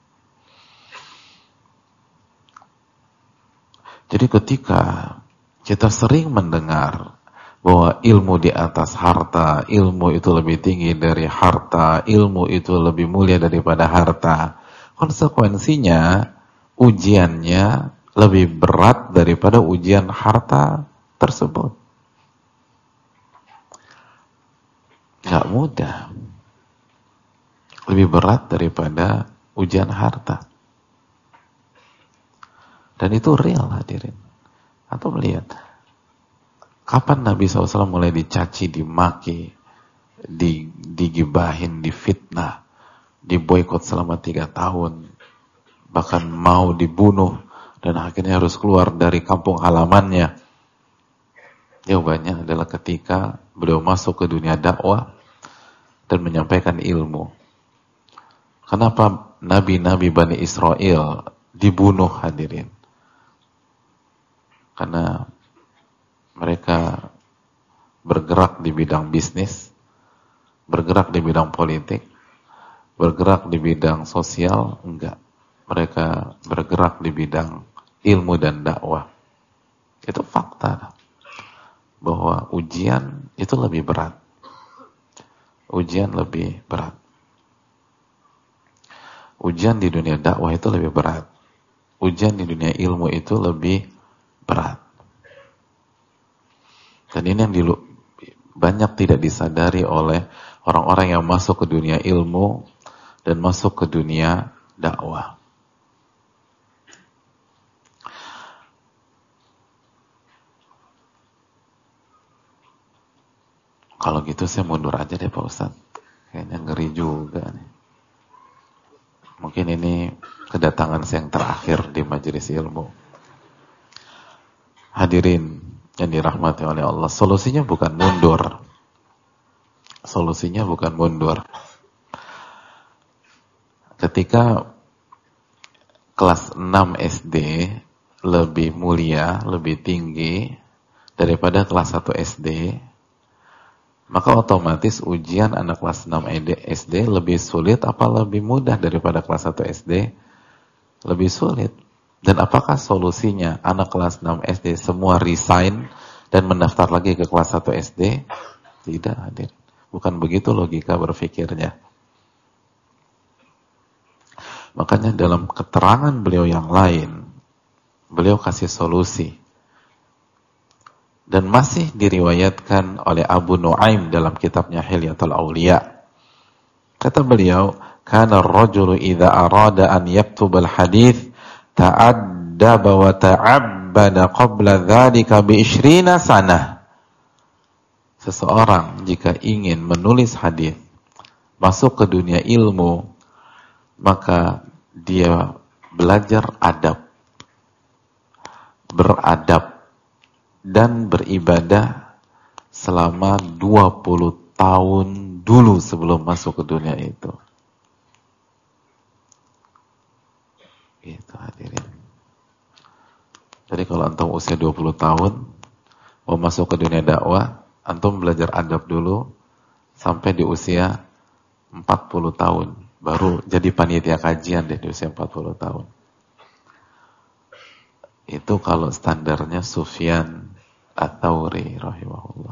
Jadi ketika kita sering mendengar bahwa ilmu di atas harta, ilmu itu lebih tinggi dari harta, ilmu itu lebih mulia daripada harta, konsekuensinya ujiannya lebih berat daripada ujian harta tersebut. Gak mudah. Lebih berat daripada ujian harta. Dan itu real hadirin. Atau melihat kapan Nabi SAW mulai dicaci, dimaki, digibahin, difitnah, diboikot selama 3 tahun, bahkan mau dibunuh, dan akhirnya harus keluar dari kampung halamannya. Jawabannya adalah ketika beliau masuk ke dunia dakwah dan menyampaikan ilmu. Kenapa nabi-nabi Bani Israel dibunuh hadirin? Karena mereka bergerak di bidang bisnis, bergerak di bidang politik, bergerak di bidang sosial, enggak. Mereka bergerak di bidang ilmu dan dakwah. Itu fakta. Bahwa ujian itu lebih berat. Ujian lebih berat. Ujian di dunia dakwah itu lebih berat. Ujian di dunia ilmu itu lebih berat. Dan ini yang banyak tidak disadari oleh orang-orang yang masuk ke dunia ilmu dan masuk ke dunia dakwah. Kalau gitu saya mundur aja deh Pak Ustadz. Kayaknya ngeri juga nih. Mungkin ini kedatangan saya yang terakhir di majelis ilmu. Hadirin yang dirahmati oleh Allah, solusinya bukan mundur. Solusinya bukan mundur. Ketika kelas 6 SD lebih mulia, lebih tinggi daripada kelas 1 SD, maka otomatis ujian anak kelas 6 SD lebih sulit apa lebih mudah daripada kelas 1 SD? Lebih sulit. Dan apakah solusinya anak kelas 6 SD semua resign dan mendaftar lagi ke kelas 1 SD? Tidak, hadir. Bukan begitu logika berpikirnya. Makanya dalam keterangan beliau yang lain, beliau kasih solusi. Dan masih diriwayatkan oleh Abu Nuaim dalam kitabnya Hilyatul Auliya. Kata beliau, "Kana ar-rajulu idza arada an yaktubal hadits ta'addaba wa ta'abbada qabla dzalika bi 20 sanah." Seseorang jika ingin menulis hadis, masuk ke dunia ilmu, maka dia belajar adab, beradab, dan beribadah selama 20 tahun dulu sebelum masuk ke dunia itu. Gitu hadirin. Jadi kalau antum usia 20 tahun mau masuk ke dunia dakwah, antum belajar adab dulu sampai di usia 40 tahun. Baru jadi panitia kajian deh di usia 40 tahun. Itu kalau standarnya Sufyan Ats-Tsauri rahimahullah.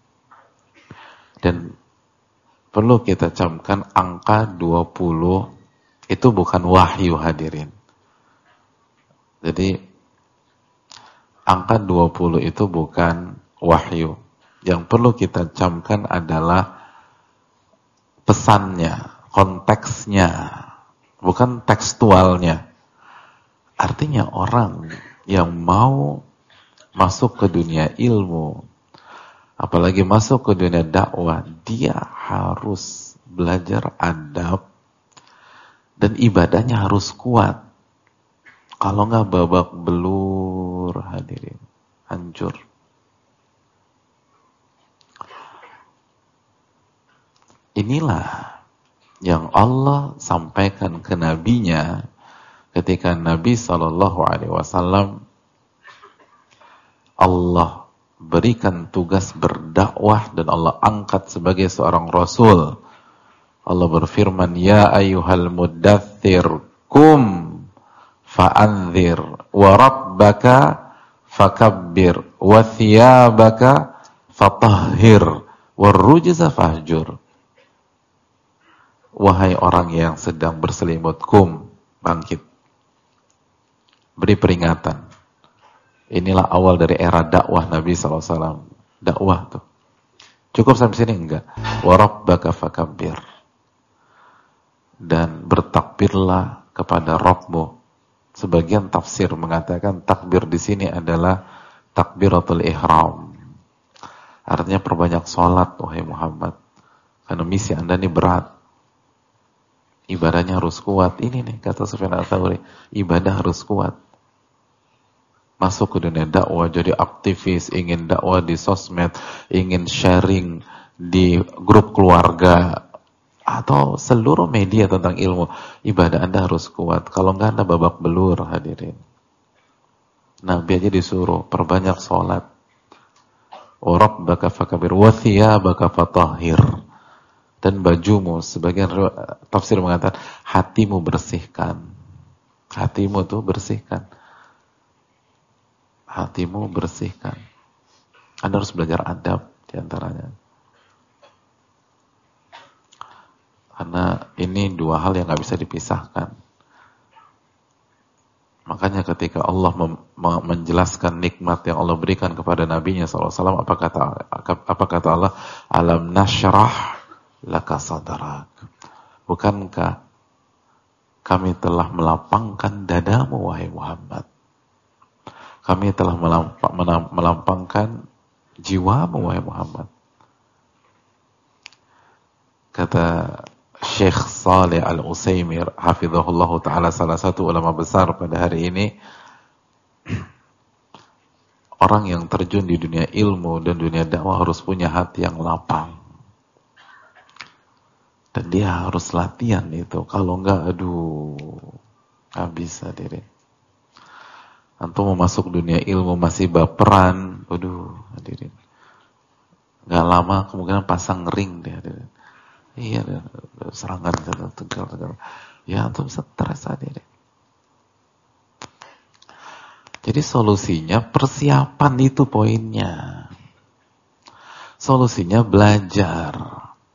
Dan perlu kita camkan angka 20 itu bukan wahyu hadirin. Jadi angka 20 itu bukan wahyu. Yang perlu kita camkan adalah pesannya, konteksnya, bukan tekstualnya. Artinya orang yang mau masuk ke dunia ilmu, apalagi masuk ke dunia dakwah, dia harus belajar adab dan ibadahnya harus kuat. Kalau nggak babak belur hadirin, hancur. Inilah yang Allah sampaikan ke nabinya ketika Nabi SAW Allah berikan tugas berdakwah dan Allah angkat sebagai seorang rasul. Allah berfirman, ya ayyuhal muddaththir kum fa'anzir wa rabbaka fakabbir wa thiyabaka fatahhir wa rujza fahjur. Wahai orang yang sedang berselimut, kum, bangkit. Beri peringatan. Inilah awal dari era dakwah Nabi SAW. Dakwah tuh. Cukup sampai sini enggak? Wa rabbaka fakabbir. Dan bertakbirlah kepada Rabbmu. Sebagian tafsir mengatakan takbir di sini adalah takbiratul ihram. Artinya perbanyak sholat, wahai Muhammad. Karena misi Anda ini berat. Ibadahnya harus kuat. Ini nih kata Sufyan Ats-Tsauri, ibadah harus kuat. Masuk ke dunia dakwah, jadi aktivis, ingin dakwah di sosmed, ingin sharing di grup keluarga, atau seluruh media tentang ilmu. Ibadah Anda harus kuat. Kalau enggak Anda babak belur hadirin. Nabi aja disuruh perbanyak sholat. Wa rabbaka fakabbir wa thiyabaka fatahhir. Dan bajumu, sebagian tafsir mengatakan hatimu bersihkan. Hatimu tuh bersihkan. Hatimu bersihkan. Anda harus belajar adab diantaranya. Karena ini dua hal yang gak bisa dipisahkan. Makanya ketika Allah menjelaskan nikmat yang Allah berikan kepada Nabi-Nya SAW, apa kata Allah? Alam nashrah laka sadrak. Bukankah kami telah melapangkan dadamu wahai Muhammad? Kami telah melapangkan jiwamu wahai Muhammad. Kata Syekh Saleh Al-Utsaimin hafizahullah ta'ala, salah satu ulama besar pada hari ini, orang yang terjun di dunia ilmu dan dunia dakwah harus punya hati yang lapang. Dan dia harus latihan itu. Kalau enggak, aduh, gak bisa diri. Antum mau masuk dunia ilmu masih baperan, aduh, hadirin. Gak lama kemungkinan pasang ring deh, hadirin. Iya, serangan tegal. Ya, antum stres hadirin. Jadi solusinya persiapan itu poinnya. Solusinya belajar.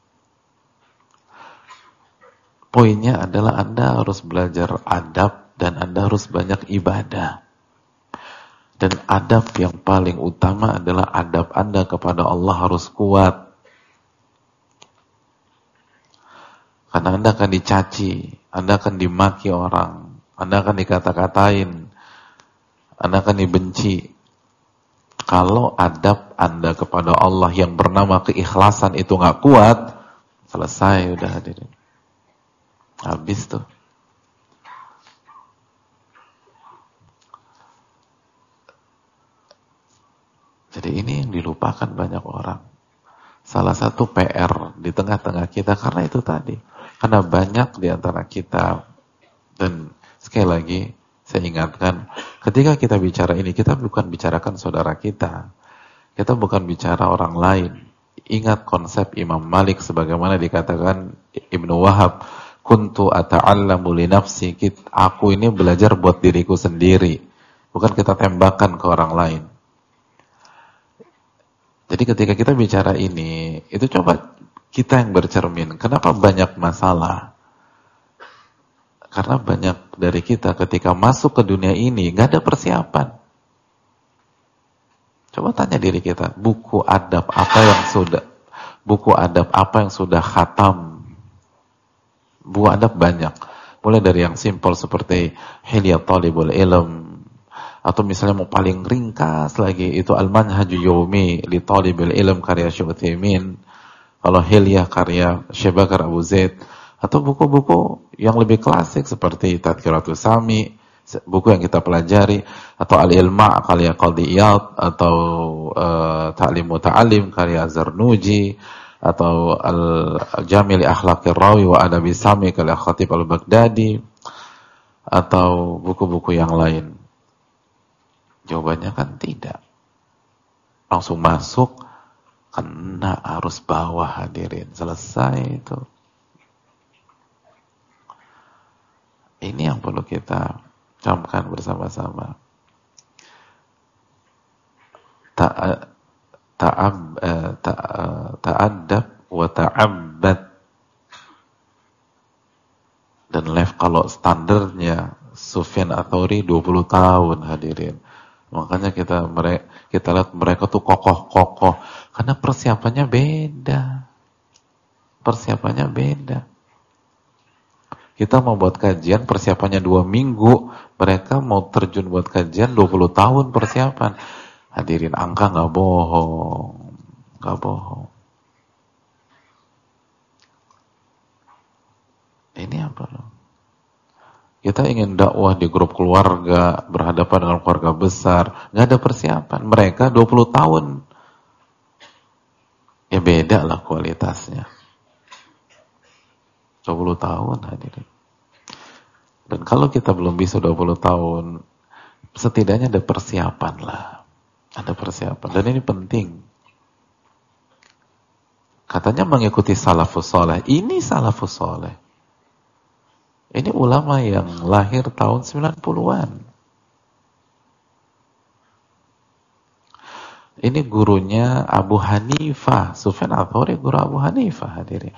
Poinnya adalah Anda harus belajar adab dan Anda harus banyak ibadah. Dan adab yang paling utama adalah adab Anda kepada Allah harus kuat. Karena Anda akan dicaci, Anda akan dimaki orang, Anda akan dikata-katain, Anda akan dibenci. Kalau adab Anda kepada Allah yang bernama keikhlasan itu gak kuat, selesai udah hadirin. Habis tuh. Jadi ini yang dilupakan banyak orang. Salah satu PR di tengah-tengah kita karena itu tadi. Karena banyak di antara kita, dan sekali lagi saya ingatkan, ketika kita bicara ini, kita bukan bicarakan saudara kita. Kita bukan bicara orang lain. Ingat konsep Imam Malik sebagaimana dikatakan Ibnu Wahab, kuntu ata'allamu li nafsi, aku ini belajar buat diriku sendiri. bukan kita tembakan ke orang lain. Jadi ketika kita bicara ini, itu coba kita yang bercermin. Kenapa banyak masalah? Karena banyak dari kita ketika masuk ke dunia ini nggak ada persiapan. Coba tanya diri kita, buku adab apa yang sudah khatam? Buku adab banyak. Mulai dari yang simpel seperti Hilyat Talibul Ilm, atau misalnya mau paling ringkas lagi itu Al-Manhaju Yawmi li Talibil Ilm karya Syekh Utsaimin, kalau Hilyah karya Syekh Bakar Abu Zaid, atau buku-buku yang lebih klasik seperti Tadhkiratus Sami, buku yang kita pelajari, atau Al-Ilma karya Qadhi Iyad, atau Ta'lim Muta'alim karya Zarnuji, atau Al-Jami' li Akhlaqir Rawi wa Adabi Sami karya Khatib Al-Baghdadi, atau buku-buku yang lain. Jawabannya kan tidak. Langsung masuk, kena arus bawah, hadirin. Selesai itu. Ini yang perlu kita camkan bersama-sama. Ta'addab wa ta'abbad. Dan kalau standarnya Sufyan Ats-Tsauri 20 tahun, hadirin. Makanya kita lihat mereka tuh kokoh-kokoh karena persiapannya beda. Persiapannya beda. Kita mau buat kajian persiapannya 2 minggu, mereka mau terjun buat kajian 20 tahun persiapan. Hadirin, angka nggak bohong. Nggak bohong. Ini apa loh? Kita ingin dakwah di grup keluarga, berhadapan dengan keluarga besar, nggak ada persiapan. Mereka 20 tahun. Ya beda lah kualitasnya. 20 tahun, hadirin. Dan kalau kita belum bisa 20 tahun, setidaknya ada persiapan lah. Ada persiapan. Dan ini penting. Katanya mengikuti salafus saleh. Ini salafus saleh. Ini ulama yang lahir tahun 90-an. Ini gurunya Abu Hanifah. Sufyan Ats-Tsauri guru Abu Hanifah, hadirin.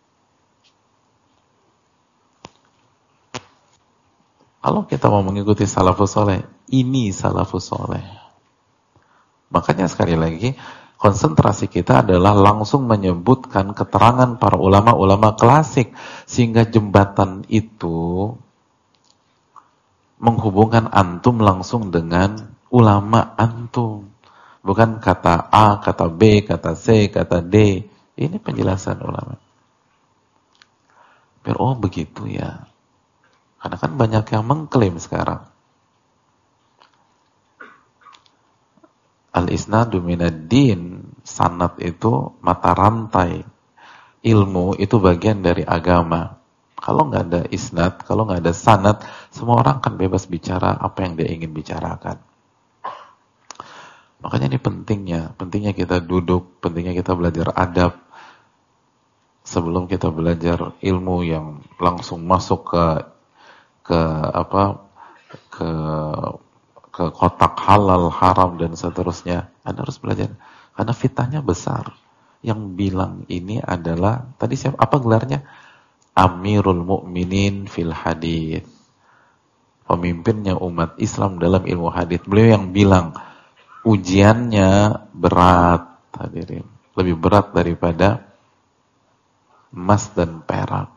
Kalau kita mau mengikuti salafus saleh, ini salafus saleh. Makanya sekali lagi, konsentrasi kita adalah langsung menyebutkan keterangan para ulama-ulama klasik, sehingga jembatan itu menghubungkan antum langsung dengan ulama antum. Bukan kata A, kata B, kata C, kata D. Ini penjelasan ulama. Biar oh begitu ya. Karena kan banyak yang mengklaim sekarang. Al-isnadu minad-din, sanad itu mata rantai. Ilmu itu bagian dari agama. Kalau nggak ada isnad, kalau nggak ada sanad, semua orang kan bebas bicara apa yang dia ingin bicarakan. Makanya ini pentingnya kita duduk, pentingnya kita belajar adab sebelum kita belajar ilmu yang langsung masuk ke kotak halal, haram dan seterusnya. Anda harus belajar karena fitnahnya besar. Yang bilang ini adalah tadi siapa? Apa gelarnya? Amirul Mukminin fil Hadits. Pemimpinnya umat Islam dalam ilmu hadits. Beliau yang bilang ujiannya berat, hadirin. Lebih berat daripada emas dan perak.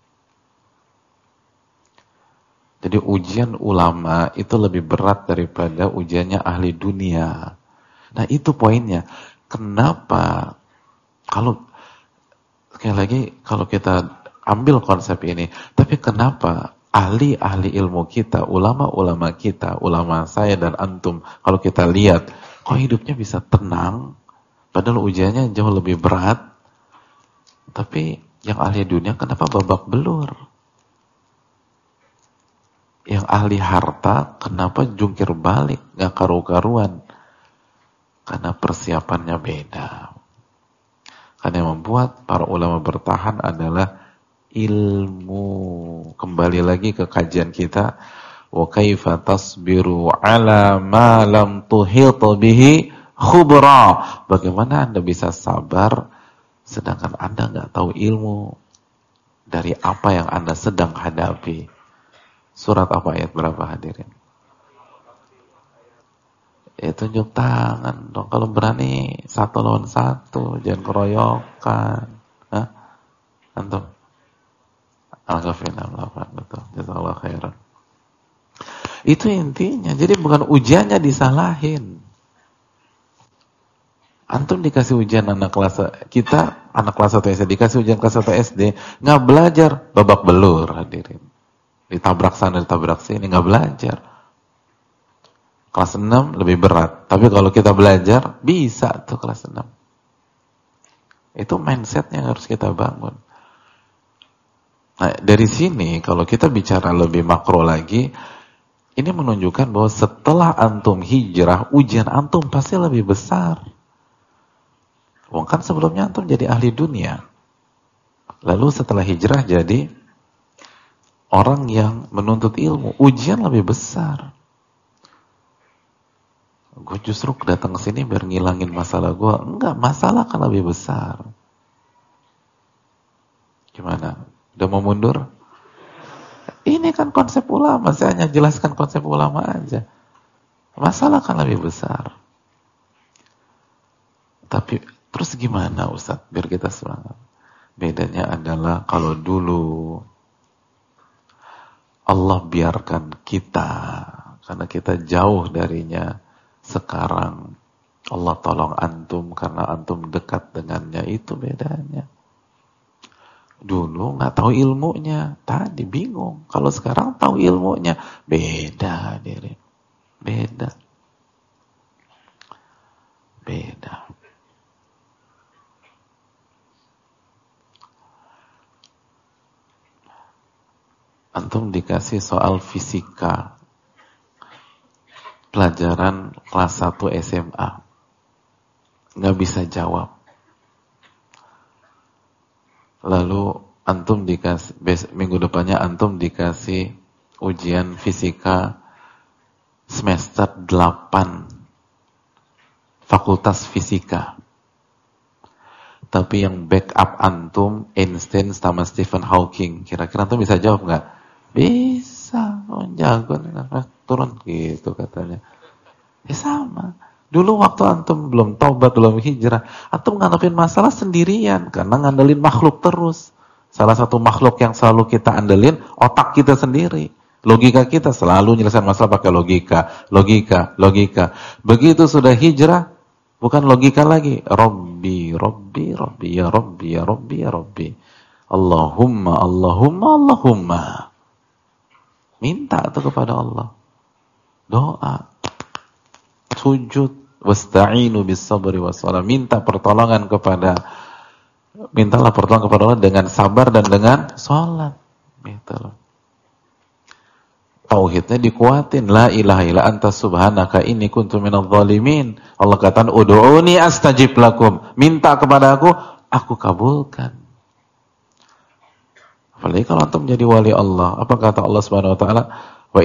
Jadi ujian ulama itu lebih berat daripada ujiannya ahli dunia. Nah itu poinnya. Kenapa? Sekali lagi kalau kita ambil konsep ini, tapi kenapa ahli-ahli ilmu kita, ulama-ulama kita, ulama saya dan antum, kalau kita lihat, kok hidupnya bisa tenang, padahal ujiannya jauh lebih berat, tapi yang ahli dunia kenapa babak belur? Yang ahli harta kenapa jungkir balik, gak karu-karuan? Karena persiapannya beda. Karena yang membuat para ulama bertahan adalah ilmu. Kembali lagi ke kajian kita, Wa kaifa tasbiru ala ma lam tuhit bihi khubra. Bagaimana Anda bisa sabar sedangkan Anda nggak tahu ilmu dari apa yang Anda sedang hadapi? Surat apa, ayat berapa hadirin? Ya tunjuk tangan dong. Kalau berani 1 lawan 1, jangan keroyokan. Hah? Antum? Al-Ghafina, betul. Jazakallahu khairan. Itu intinya. Jadi bukan ujiannya disalahin. Antum dikasih ujian anak kelas kita, anak kelas 1 SD dikasih ujian kelas 1 SD, nggak belajar, babak belur hadirin. Ditabrak sana, ditabrak sini, nggak belajar. Kelas 6 lebih berat. Tapi kalau kita belajar, bisa tuh kelas 6. Itu mindset yang harus kita bangun. Nah, dari sini kalau kita bicara lebih makro lagi, ini menunjukkan bahwa setelah antum hijrah, ujian antum pasti lebih besar. Wong kan sebelumnya antum jadi ahli dunia. Lalu setelah hijrah jadi orang yang menuntut ilmu, ujian lebih besar. Gue justru datang ke sini biar ngilangin masalah gue. Enggak, masalah kan lebih besar. Gimana? Udah mau mundur? Ini kan konsep ulama, saya hanya jelaskan konsep ulama aja. Masalah kan lebih besar. Tapi terus gimana Ustaz? Biar kita semangat. Bedanya adalah kalau dulu Allah biarkan kita, karena kita jauh darinya. Sekarang Allah tolong antum karena antum dekat dengannya, itu bedanya. Dulu nggak tahu ilmunya, tadi bingung. Kalau sekarang tahu ilmunya, beda diri, beda. Antum dikasih soal fisika, pelajaran kelas 1 SMA, nggak bisa jawab. Lalu antum dikasih, minggu depannya antum dikasih ujian fisika semester 8, fakultas fisika. Tapi yang backup antum Einstein sama Stephen Hawking. Kira-kira antum bisa jawab nggak? Bisa, jago nih, turun gitu katanya. Ya sama. Dulu waktu antum belum taubat, belum hijrah, antum ngadepin masalah sendirian karena ngandelin makhluk terus. Salah satu makhluk yang selalu kita andelin, otak kita sendiri. Logika kita selalu nyelesain masalah pakai logika. Begitu sudah hijrah, bukan logika lagi. Rabbi, ya Rabbi. Allahumma. Minta itu kepada Allah. Doa. Sujud. Wasta'inu bis sabri wassalam. Mintalah pertolongan kepada Allah dengan sabar dan dengan salat. Gitu. Tauhidnya dikuatin. La ilaha illa anta subhanaka inni kuntu minadh dhalimin. Allah katakan ud'uni astajib lakum. Minta kepada aku kabulkan. Apalagi kalau antum menjadi wali Allah, apa kata Allah Subhanahu wa taala? Wa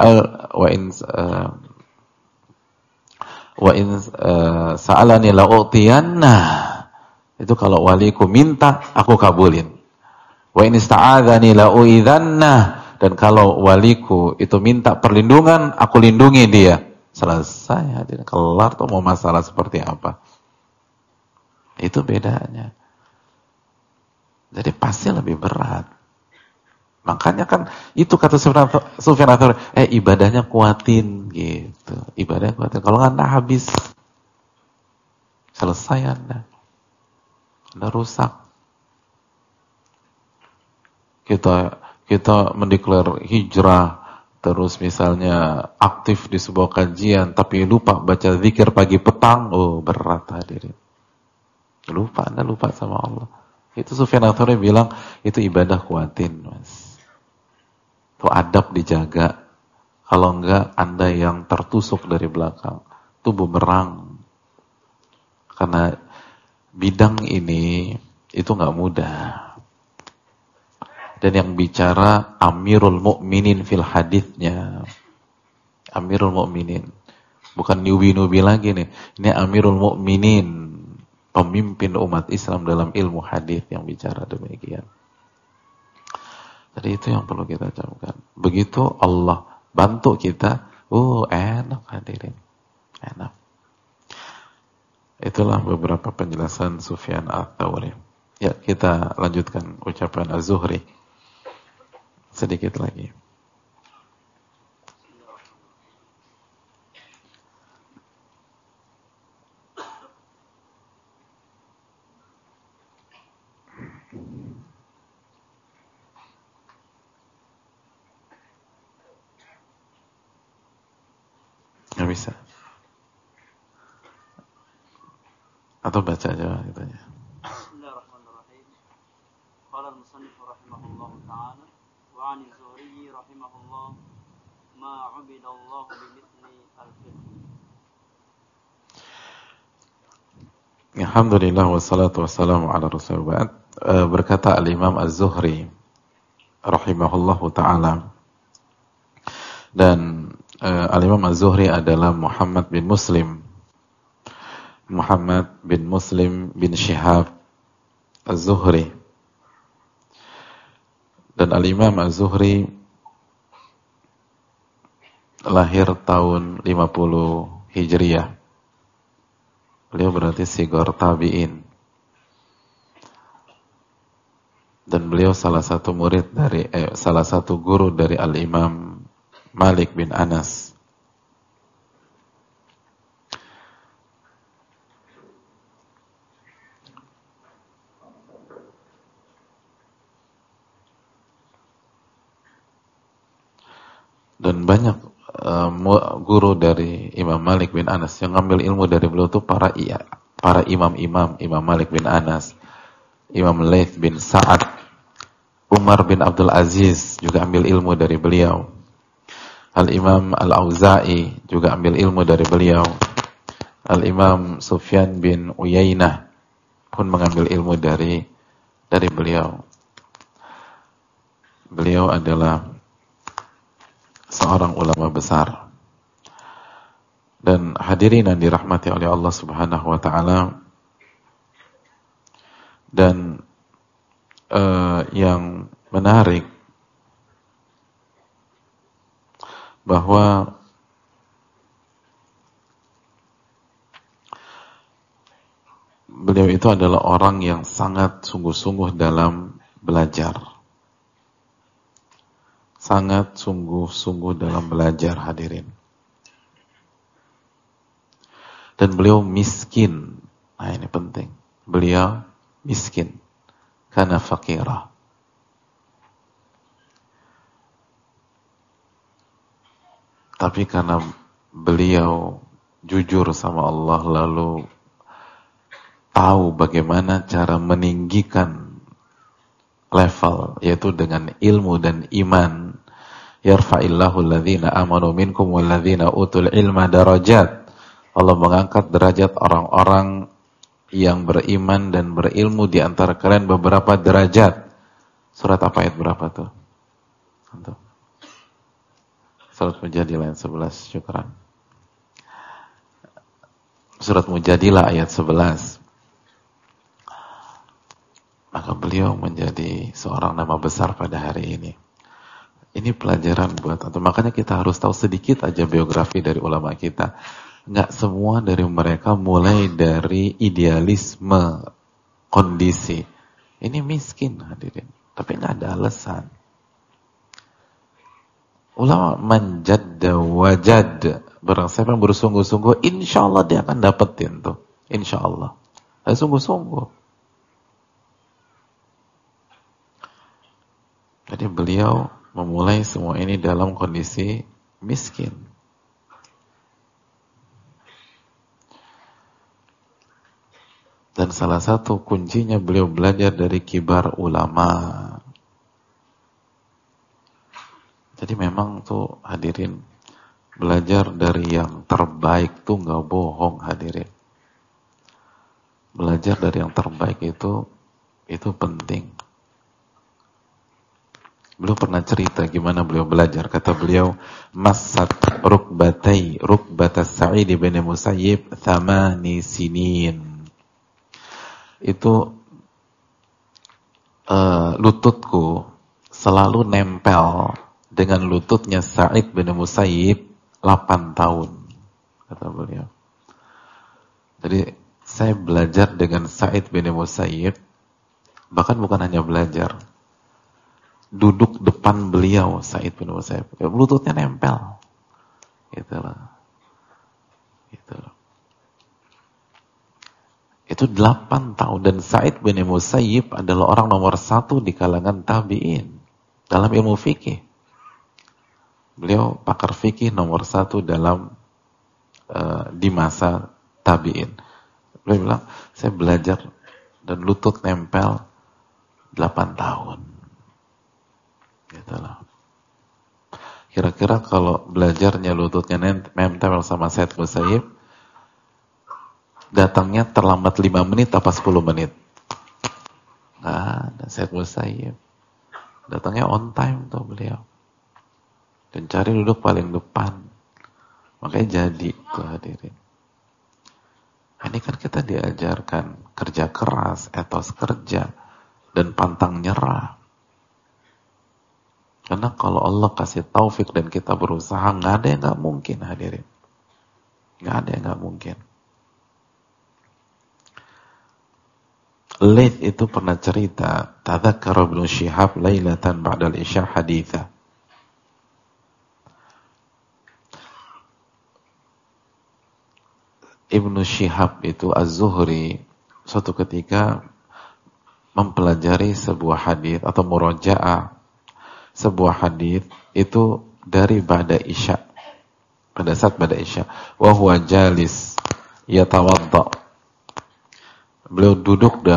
in sa'alani la'utiyanna. Itu kalau waliku minta, aku kabulin. Wa in ista'adzani la'uidzanna. Dan kalau waliku itu minta perlindungan, aku lindungi dia. Selesai, hadirin. Kelar tuh mau masalah seperti apa. Itu bedanya. Jadi pasti lebih berat. Makanya kan itu kata Sufyan Ats-Tsauri, ibadahnya kuatin gitu. Ibadahnya kuatin. Kalau Anda habis, selesai Anda rusak. Kita mendeklar hijrah, terus misalnya aktif di sebuah kajian, tapi lupa baca zikir pagi petang, berat hadirin. Anda lupa sama Allah. Itu Sufyan Ats-Tsauri bilang, itu ibadah kuatin, Mas. Itu adab dijaga. Kalau enggak, Anda yang tertusuk dari belakang. Itu bumerang. Karena bidang ini, itu enggak mudah. Dan yang bicara Amirul Mukminin fil haditsnya. Amirul Mukminin. Bukan nyubi-nyubi lagi nih. Ini Amirul Mukminin, pemimpin umat Islam dalam ilmu hadis yang bicara demikian. Jadi itu yang perlu kita camkan. Begitu Allah bantu kita, enak hadirin. Enak. Itulah beberapa penjelasan Sufyan Ats-Tsauri. Ya, kita lanjutkan ucapan Az-Zuhri. Sedikit lagi. Nggak bisa. Atau baca aja kitanya. Bismillahirrahmanirrahim. Qala al-musannif rahimahullah ta'ala wa 'an az-Zuhri rahimahullah ma 'ubida Allah bimithli al-fiqh. Alhamdulillah wassalatu wassalamu ala Rasulillah. Berkata al-Imam Az-Zuhri rahimahullahu ta'ala, dan al-Imam Az-Zuhri adalah Muhammad bin Muslim bin Shihab Az-Zuhri. Dan al-Imam Az-Zuhri lahir tahun 50 Hijriah. Beliau berarti sigar tabi'in. Dan beliau salah satu guru dari al-Imam Malik bin Anas. Dan banyak guru dari Imam Malik bin Anas yang ngambil ilmu dari beliau itu para imam-imam, Imam Malik bin Anas, Imam Laits bin Sa'ad, Umar bin Abdul Aziz juga ambil ilmu dari beliau. Al-Imam Al-Auza'i juga ambil ilmu dari beliau. Al-Imam Sufyan bin Uyainah pun mengambil ilmu dari beliau. Beliau adalah seorang ulama besar. Dan hadirin yang dirahmati oleh Allah Subhanahu wa taala, dan yang menarik bahwa beliau itu adalah orang yang sangat sungguh-sungguh dalam belajar. Sangat sungguh-sungguh dalam belajar, hadirin. Dan beliau miskin. Nah, ini penting. Beliau miskin karena fakirah. Tapi karena beliau jujur sama Allah, lalu tahu bagaimana cara meninggikan level, yaitu dengan ilmu dan iman. Yarfa'illahu alladhina amanu minkum walladhina utul ilma darajat. Allah mengangkat derajat orang-orang yang beriman dan berilmu di antara kalian beberapa derajat. Surat apa ayat berapa tuh? Untuk Surat Mujadilah ayat 11, syukran. Surat Mujadilah ayat 11. Maka beliau menjadi seorang nama besar pada hari ini. Ini pelajaran buat atau makanya kita harus tahu sedikit aja biografi dari ulama kita. Nggak semua dari mereka mulai dari idealisme kondisi. Ini miskin, hadirin. Tapi nggak ada alasan. Ulama manjadda wajad. Barang siapa yang bersungguh-sungguh, insya Allah dia akan dapetin tuh. Insya Allah. Sungguh-sungguh. Jadi beliau memulai semua ini dalam kondisi miskin. Dan salah satu kuncinya beliau belajar dari kibar ulama. Jadi memang tuh hadirin, belajar dari yang terbaik tuh nggak bohong, hadirin. Belajar dari yang terbaik itu penting. Beliau pernah cerita gimana beliau belajar. Kata beliau, "Massat rukbatas Sa'id bin Musayyib thamani sinin." Itu lututku selalu nempel dengan lututnya Sa'id bin Musayyib 8 tahun. Kata beliau. Jadi saya belajar dengan Sa'id bin Musayyib, bahkan bukan hanya belajar, duduk depan beliau Sa'id bin Musayyib, lututnya nempel, gitu loh. Itu 8 tahun, dan Sa'id bin Musayyib adalah orang nomor 1 di kalangan tabi'in dalam ilmu fikih. Beliau pakar fikih nomor 1 dalam di masa tabi'in. Beliau bilang, saya belajar dan lutut nempel 8 tahun. Gitu loh. Kira-kira kalau belajarnya lututnya nempel sama Sa'id bin Musayyib, datangnya terlambat 5 menit apa 10 menit? Nah, Sa'id bin Musayyib datangnya on time tuh beliau. Dan cari duduk paling depan. Makanya jadi tuh hadirin. Ini kan kita diajarkan kerja keras, etos kerja, dan pantang nyerah. Karena kalau Allah kasih taufik dan kita berusaha, nggak ada yang nggak mungkin hadirin. Nggak ada yang nggak mungkin. Laith itu pernah cerita, tadzakkara Ibnu Syihab lailatan ba'dal isya haditha. Ibnu Syihab itu Az-Zuhri suatu ketika mempelajari sebuah hadis atau murajaah sebuah hadis itu dari ba'da isya. Pada saat ba'da isya, wa huwa jalis yatawadda. Beliau duduk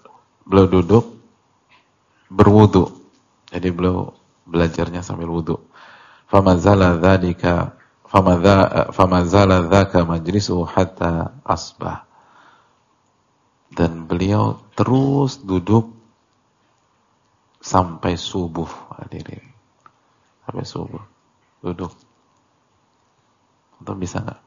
berwudu. Jadi beliau belajarnya sambil wudu. Famazala dzaka majlisuhu hatta asbah. Dan beliau terus duduk sampai subuh, hadirin. Sampai subuh. Duduk. Atau bisa enggak?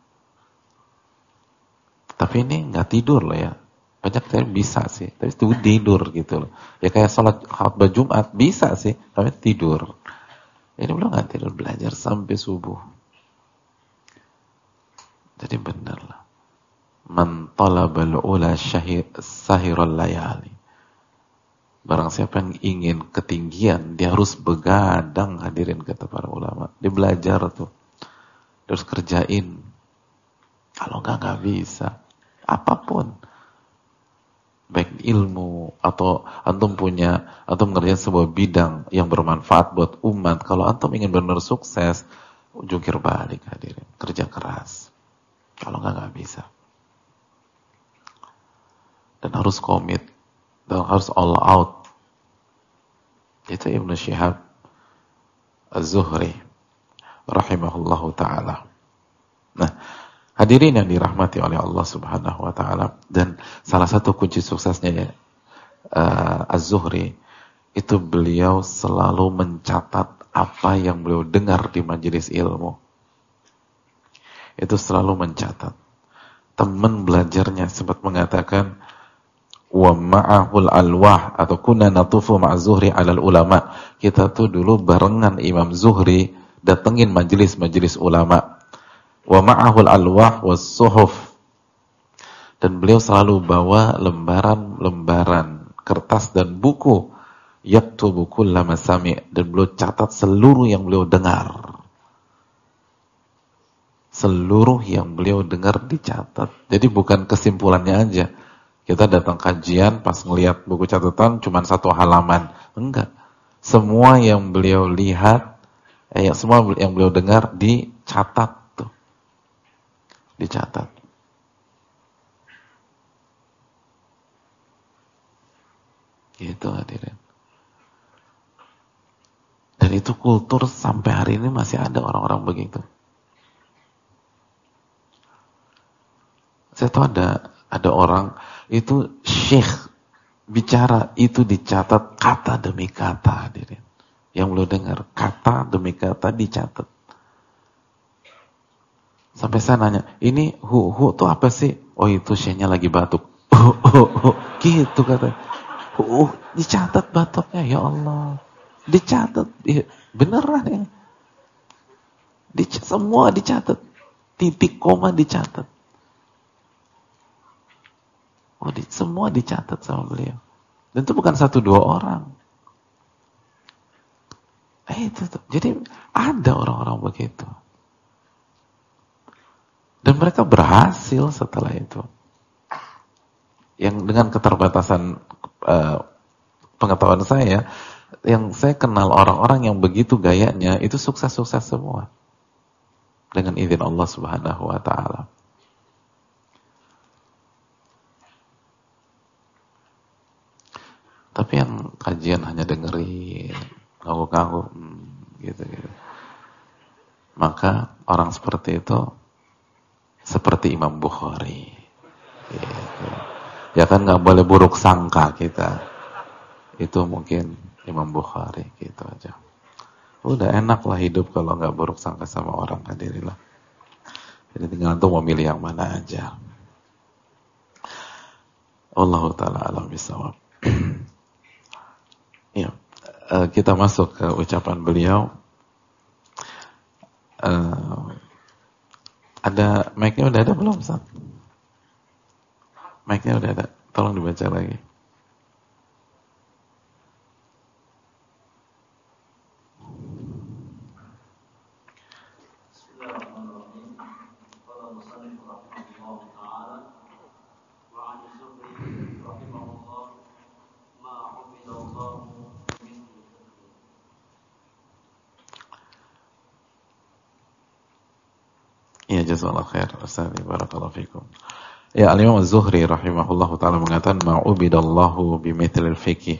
Tapi ini enggak tidur loh ya. Banyak saya bisa sih, tapi tidur gitu loh. Ya kayak sholat khutbah Jumat bisa sih, tapi tidur. Ini belum enggak tidur, belajar sampai subuh. Jadi benar lah. Man talabal ula sahiral layali. Barang siapa yang ingin ketinggian, dia harus begadang, hadirin kata para ulama. Dia belajar tuh. Dia harus kerjain. Kalau enggak bisa. Apapun. Baik ilmu atau antum ngerjain sebuah bidang yang bermanfaat buat umat. Kalau antum ingin benar sukses, jungkir balik hadirin. Kerja keras. Kalau enggak bisa. Dan harus komit. Dan harus all out. Itu Ibnu Syihab Az-Zuhri rahimahullahu ta'ala. Nah, hadirin yang dirahmati oleh Allah subhanahu wa ta'ala. Dan salah satu kunci suksesnya Az-Zuhri, itu beliau selalu mencatat apa yang beliau dengar di majelis ilmu. Itu selalu mencatat. Teman belajarnya sempat mengatakan, wa ma'ahul alwah, atau kunna natufu ma'az-Zuhri alal ulama. Kita tuh dulu barengan Imam Zuhri datengin majelis-majelis ulama. Wa ma'ahul alwah was suhuf. Dan beliau selalu bawa lembaran-lembaran kertas dan buku. Yaktubu kullama sami', dan beliau catat seluruh yang beliau dengar. Seluruh yang beliau dengar dicatat. Jadi bukan kesimpulannya aja. Kita datang kajian pas ngelihat buku catatan cuma 1 halaman. Enggak. Semua yang beliau lihat, semua yang beliau dengar dicatat tuh. Dicatat. Gitu hadirin. Dan itu kultur sampai hari ini masih ada orang-orang begitu. Saya tahu ada orang itu syekh bicara itu dicatat kata demi kata, hadirin. yang beliau dengar, kata demi kata dicatat. Sampai saya nanya, ini hu tuh apa sih? Oh itu syekhnya lagi batuk. Gitu kata. Dicatat batuknya, ya Allah. Dicatat, beneran ini. Semua dicatat. Titik koma dicatat. Semua dicatat sama beliau. Dan itu bukan 1-2 orang. Itu tuh. Jadi ada orang-orang begitu. Dan mereka berhasil setelah itu. Yang dengan keterbatasan pengetahuan saya, yang saya kenal orang-orang yang begitu gayanya, itu sukses-sukses semua. Dengan izin Allah Subhanahu wa ta'ala. Tapi yang kajian hanya dengerin, ngangguk-ngangguk, gitu. Maka orang seperti itu seperti Imam Bukhari. Gitu. Ya kan nggak boleh buruk sangka kita. Itu mungkin Imam Bukhari, gitu aja. Udah enak lah hidup kalau nggak buruk sangka sama orang, hadirilah. Jadi tinggal untuk memilih yang mana aja. Wallahu ta'ala alam bisawab. Ya, kita masuk ke ucapan beliau. Ada mic-nya udah ada belum, Ustaz? Mic-nya udah ada. Tolong dibaca lagi. Ya, jazakallahu khair. Ustaz, barakallahu fikum. Ya, Al-Imam Az-Zuhri rahimahullahu ta'ala mengatakan ma'ubidallahu bimithlil fiqih.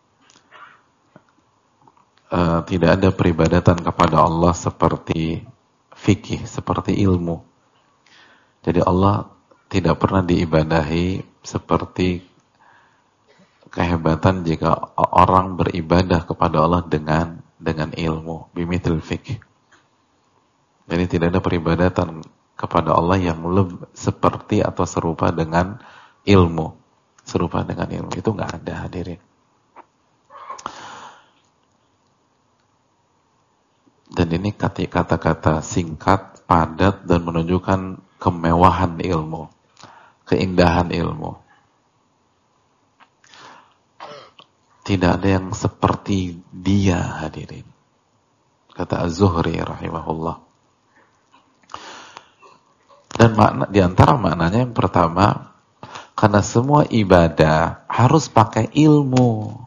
Tidak ada peribadatan kepada Allah seperti fikih, seperti ilmu. Jadi Allah tidak pernah diibadahi seperti kehebatan jika orang beribadah kepada Allah dengan ilmu, bimithlil fiqih. Jadi tidak ada peribadatan kepada Allah yang seperti atau serupa dengan ilmu. Serupa dengan ilmu. Itu nggak ada, hadirin. Dan ini kata-kata singkat, padat, dan menunjukkan kemewahan ilmu. Keindahan ilmu. Tidak ada yang seperti dia, hadirin. Kata Az-Zuhri rahimahullah. Dan di antara maknanya yang pertama, karena semua ibadah harus pakai ilmu.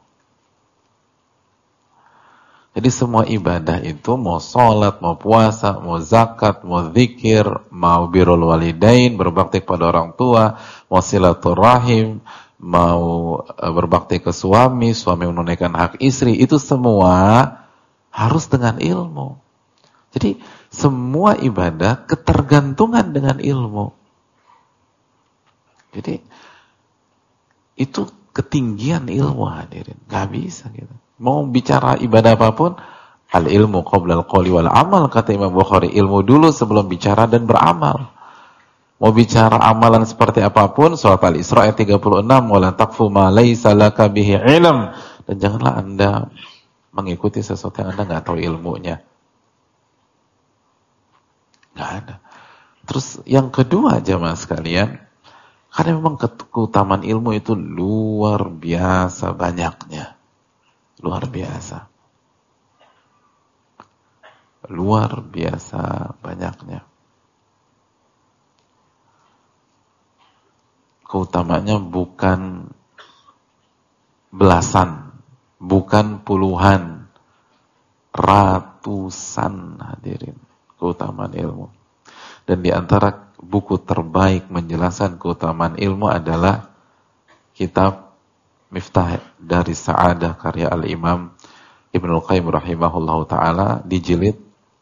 Jadi semua ibadah itu mau sholat, mau puasa, mau zakat, mau zikir, mau birrul walidain, berbakti kepada orang tua, mau silaturahim, mau berbakti ke suami, suami menunaikan hak istri, itu semua harus dengan ilmu. Jadi semua ibadah ketergantungan dengan ilmu. Jadi itu ketinggian ilmu, hadirin. Gak bisa gitu. Mau bicara ibadah apapun, al-ilmu qabla al-qawli wal amal, kata Imam Bukhari. Ilmu dulu sebelum bicara dan beramal. Mau bicara amalan seperti apapun, surat Al-Isra ayat 36, wala taqfu ma laysa laka bihi ilm. Dan janganlah Anda mengikuti sesuatu yang Anda nggak tahu ilmunya. Nggak ada. Terus yang kedua, jemaah sekalian, karena memang keutamaan ilmu itu luar biasa banyaknya. Luar biasa. Luar biasa banyaknya. Keutamanya bukan belasan, bukan puluhan, ratusan, hadirin. Keutamaan ilmu. Dan di antara buku terbaik menjelaskan keutamaan ilmu adalah kitab Miftah dari Sa'adah karya Al-Imam Ibnul Qayyim rahimahullahu ta'ala di jilid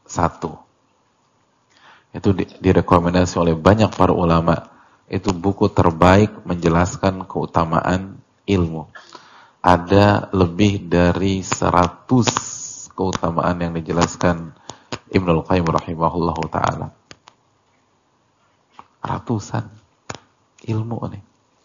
1. Itu direkomendasi oleh banyak para ulama. Itu buku terbaik menjelaskan keutamaan ilmu. Ada lebih dari 100 keutamaan yang dijelaskan Ibnul Qayyim rahimahullahu ta'ala. Ratusan ilmu nih.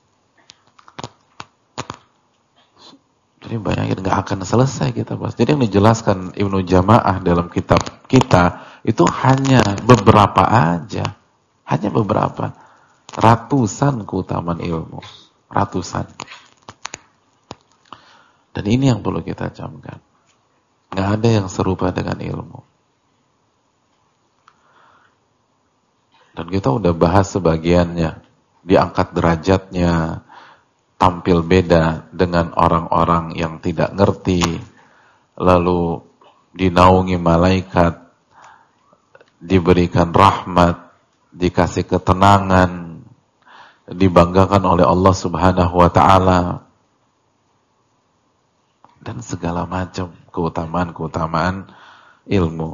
Jadi bayangin gak akan selesai kita bahas. Jadi yang dijelaskan Ibnu Jama'ah dalam kitab kita itu hanya beberapa aja. Hanya beberapa. Ratusan keutamaan ilmu. Ratusan. Dan ini yang perlu kita camkan. Gak ada yang serupa dengan ilmu. Dan kita udah bahas sebagiannya. Diangkat derajatnya, tampil beda dengan orang-orang yang tidak ngerti, lalu dinaungi malaikat, diberikan rahmat, dikasih ketenangan, dibanggakan oleh Allah Subhanahu wa ta'ala, dan segala macam keutamaan-keutamaan ilmu.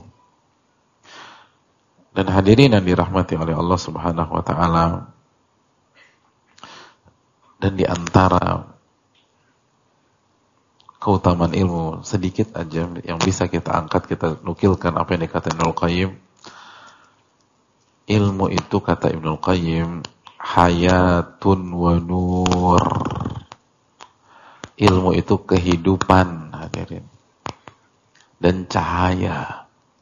Dan hadirin yang dirahmati oleh Allah Subhanahu wa ta'ala, dan di antara keutamaan ilmu sedikit aja yang bisa kita angkat, kita nukilkan apa yang dikatakan Ibnul Qayyim. Ilmu itu kata Ibnul Qayyim hayatun wa nur. Ilmu itu kehidupan, hadirin, dan cahaya.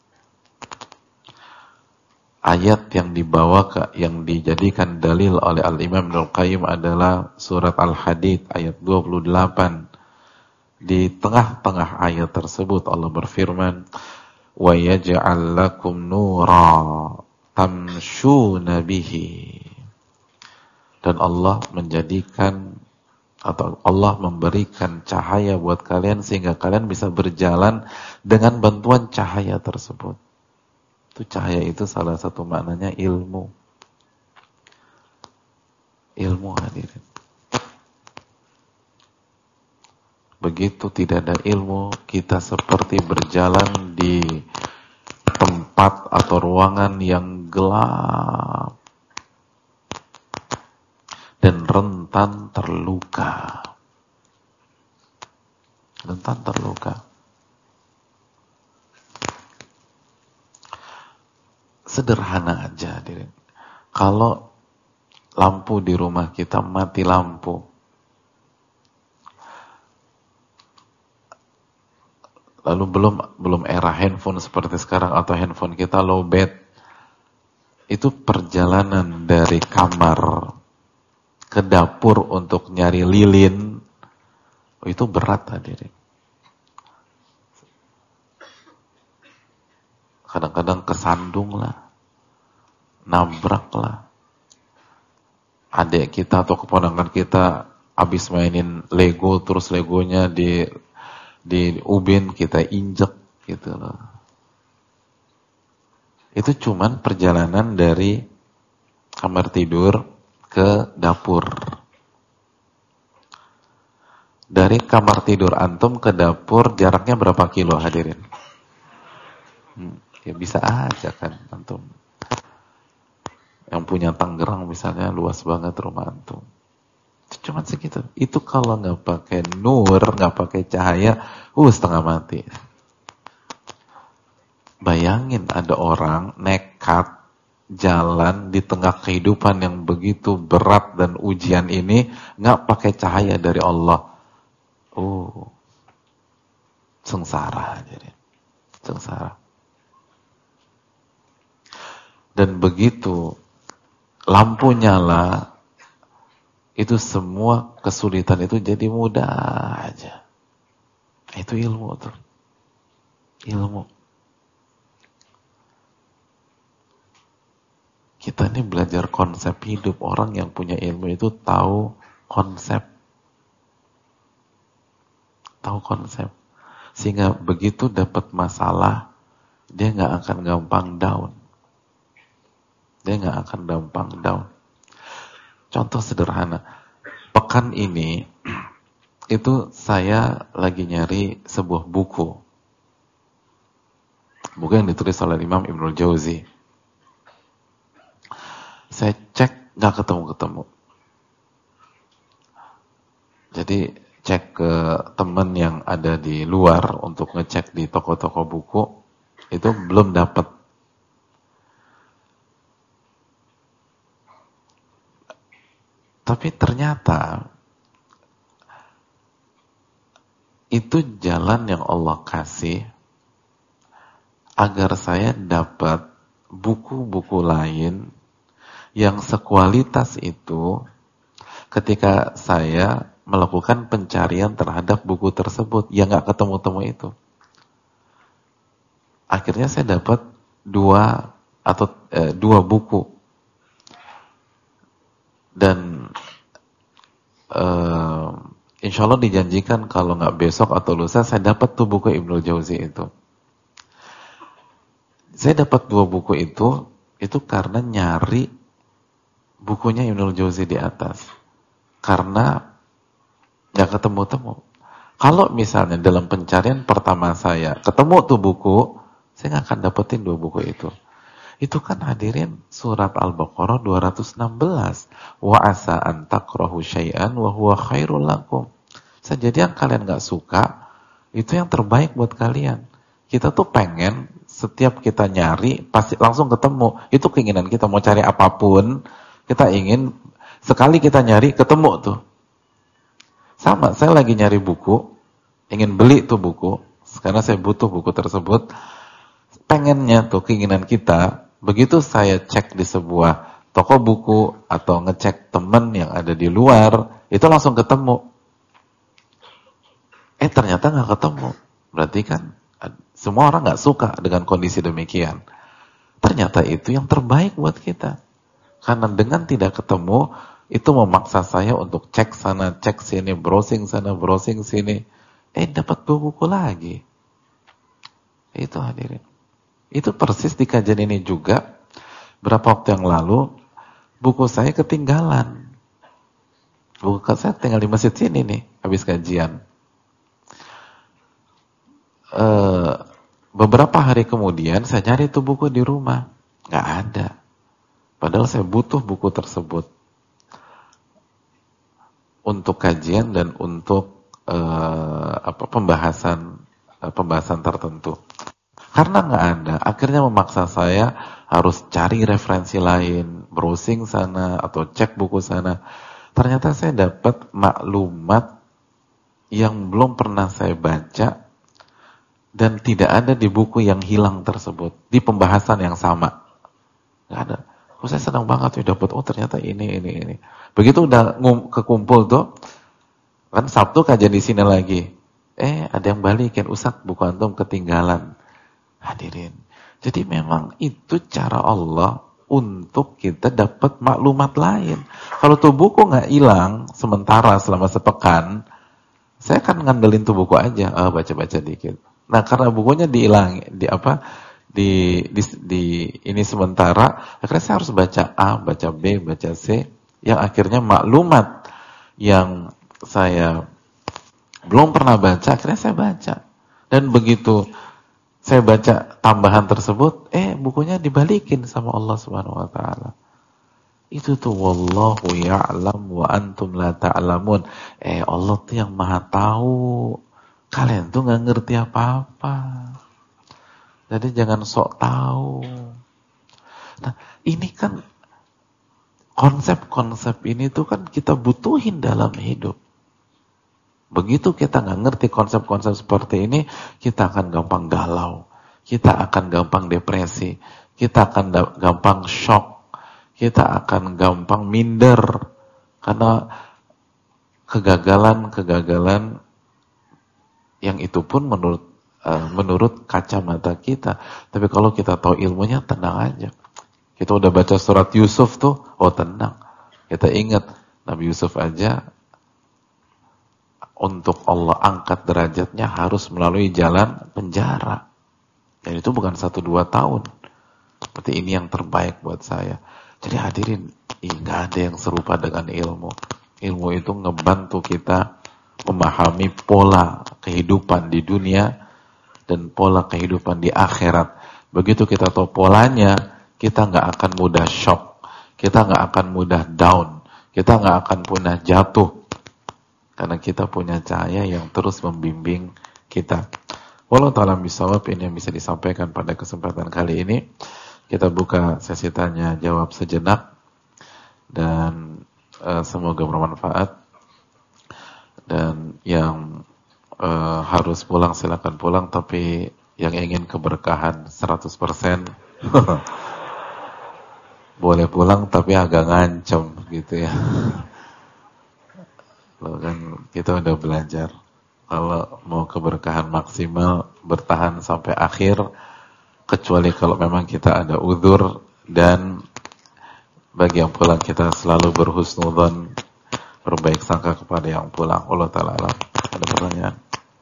Ayat yang yang dijadikan dalil oleh Al-Imam Ibnul Qayyim adalah surat Al-Hadid ayat 28. Di tengah-tengah ayat tersebut Allah berfirman, "Wa yaj'al lakum nura tamshuna bihi." Dan Allah menjadikan atau Allah memberikan cahaya buat kalian sehingga kalian bisa berjalan dengan bantuan cahaya tersebut. Itu cahaya itu salah satu maknanya ilmu. Ilmu, hadirin. Begitu tidak ada ilmu, kita seperti berjalan di tempat atau ruangan yang gelap dan rentan terluka. Rentan terluka. Sederhana aja, hadirin. Kalau lampu di rumah kita mati lampu, lalu belum era handphone seperti sekarang atau handphone kita lowbat, itu perjalanan dari kamar ke dapur untuk nyari lilin, itu berat, hadirin. Kadang-kadang kesandung lah, nabrak lah. Adik kita atau keponakan kita habis mainin Lego, terus Legonya di ubin kita injek gitu loh. Itu cuman perjalanan dari kamar tidur ke dapur. Dari kamar tidur antum ke dapur jaraknya berapa kilo, hadirin? Ya bisa aja kan antum. Yang punya Tangerang misalnya luas banget rumah antum. Cuma segitu. Itu kalau nggak pakai nur, nggak pakai cahaya, setengah mati. Bayangin ada orang nekat jalan di tengah kehidupan yang begitu berat dan ujian ini, nggak pakai cahaya dari Allah. Sengsara, jadi sengsara. Dan begitu lampu nyala, itu semua kesulitan itu jadi mudah aja. Itu ilmu tuh. Ilmu. Kita ini belajar konsep hidup. Orang yang punya ilmu itu tahu konsep. Tahu konsep. Sehingga begitu dapat masalah, dia nggak akan gampang down. Dia nggak akan gampang down. Contoh sederhana, pekan ini itu saya lagi nyari sebuah buku yang ditulis oleh Imam Ibnul Jauzi. Saya cek nggak ketemu. Jadi cek ke teman yang ada di luar untuk ngecek di toko-toko buku, itu belum dapat. Tapi ternyata itu jalan yang Allah kasih agar saya dapat buku-buku lain yang sekualitas itu ketika saya melakukan pencarian terhadap buku tersebut yang gak ketemu-temu itu. Akhirnya saya dapat dua buku. Dan insya Allah dijanjikan kalau nggak besok atau lusa saya dapat tuh buku Ibnul Jauzi itu. Saya dapat dua buku itu karena nyari bukunya Ibnul Jauzi di atas. Karena nggak ketemu-temu. Kalau misalnya dalam pencarian pertama saya ketemu tuh buku, saya nggak akan dapetin dua buku itu. Itu kan hadirin surat Al-Baqarah 216. Wa asa an takrahu syai'an wa huwa khairul lakum. Jadi yang kalian gak suka, itu yang terbaik buat kalian. Kita tuh pengen setiap kita nyari pasti langsung ketemu. Itu keinginan kita, mau cari apapun, kita ingin sekali kita nyari ketemu tuh. Sama, saya lagi nyari buku, ingin beli tuh buku karena saya butuh buku tersebut. Pengennya tuh keinginan kita, begitu saya cek di sebuah toko buku atau ngecek temen yang ada di luar, itu langsung ketemu. Ternyata nggak ketemu. Berarti kan semua orang nggak suka dengan kondisi demikian. Ternyata itu yang terbaik buat kita. Karena dengan tidak ketemu, itu memaksa saya untuk cek sana, cek sini, browsing sana, browsing sini. Dapat buku lagi. Itu hadirin. Itu persis di kajian ini juga, berapa waktu yang lalu, buku saya ketinggalan. Buku saya tinggal di masjid sini nih, habis kajian. Beberapa hari kemudian, saya nyari tuh buku di rumah. Nggak ada. Padahal saya butuh buku tersebut. Untuk kajian dan untuk pembahasan tertentu. Karena nggak ada, akhirnya memaksa saya harus cari referensi lain, browsing sana atau cek buku sana. Ternyata saya dapat maklumat yang belum pernah saya baca dan tidak ada di buku yang hilang tersebut, di pembahasan yang sama. Nggak ada. Saya senang banget dapat, ternyata ini. Begitu udah kekumpul tuh, kan Sabtu kajian di sini lagi. Ada yang balikin, Ustaz buku antum ketinggalan. Hadirin. Jadi memang itu cara Allah untuk kita dapat maklumat lain. Kalau tuh buku nggak hilang sementara selama sepekan, saya kan ngandelin tuh buku aja, baca-baca dikit. Nah, karena bukunya dihilang, ini sementara, akhirnya saya harus baca A, baca B, baca C, yang akhirnya maklumat yang saya belum pernah baca, akhirnya saya baca. Dan begitu saya baca tambahan tersebut, bukunya dibalikin sama Allah Subhanahu wa taala. Itu tuh wallahu ya'lam wa antum la ta'lamun. Allah tuh yang Maha tahu. Kalian tuh enggak ngerti apa-apa. Jadi jangan sok tahu. Nah, ini kan konsep-konsep ini tuh kan kita butuhin dalam hidup. Begitu kita nggak ngerti konsep-konsep seperti ini, kita akan gampang galau, kita akan gampang depresi, kita akan gampang shock, kita akan gampang minder karena kegagalan yang itu pun menurut kacamata kita. Tapi kalau kita tahu ilmunya, tenang aja. Kita udah baca surat Yusuf tuh, tenang. Kita ingat Nabi Yusuf aja untuk Allah angkat derajatnya harus melalui jalan penjara. Dan itu bukan 1-2 tahun. Berarti ini yang terbaik buat saya. Jadi hadirin, nggak ada yang serupa dengan ilmu. Ilmu itu ngebantu kita memahami pola kehidupan di dunia dan pola kehidupan di akhirat. Begitu kita tahu polanya, kita nggak akan mudah shock. Kita nggak akan mudah down. Kita nggak akan mudah jatuh. Karena kita punya cahaya yang terus membimbing kita. Wallahu ta'ala bishawab, ini yang bisa disampaikan pada kesempatan kali ini. Kita buka sesi tanya jawab sejenak dan semoga bermanfaat. Dan yang harus pulang silakan pulang, tapi yang ingin keberkahan 100% boleh pulang tapi agak ngancem gitu ya. Loh kan kita udah belajar kalau mau keberkahan maksimal bertahan sampai akhir, kecuali kalau memang kita ada uzur. Dan bagi yang pulang kita selalu berhusnudzon, berbaik sangka kepada yang pulang. Allah ta'ala alam. Ada pertanyaan?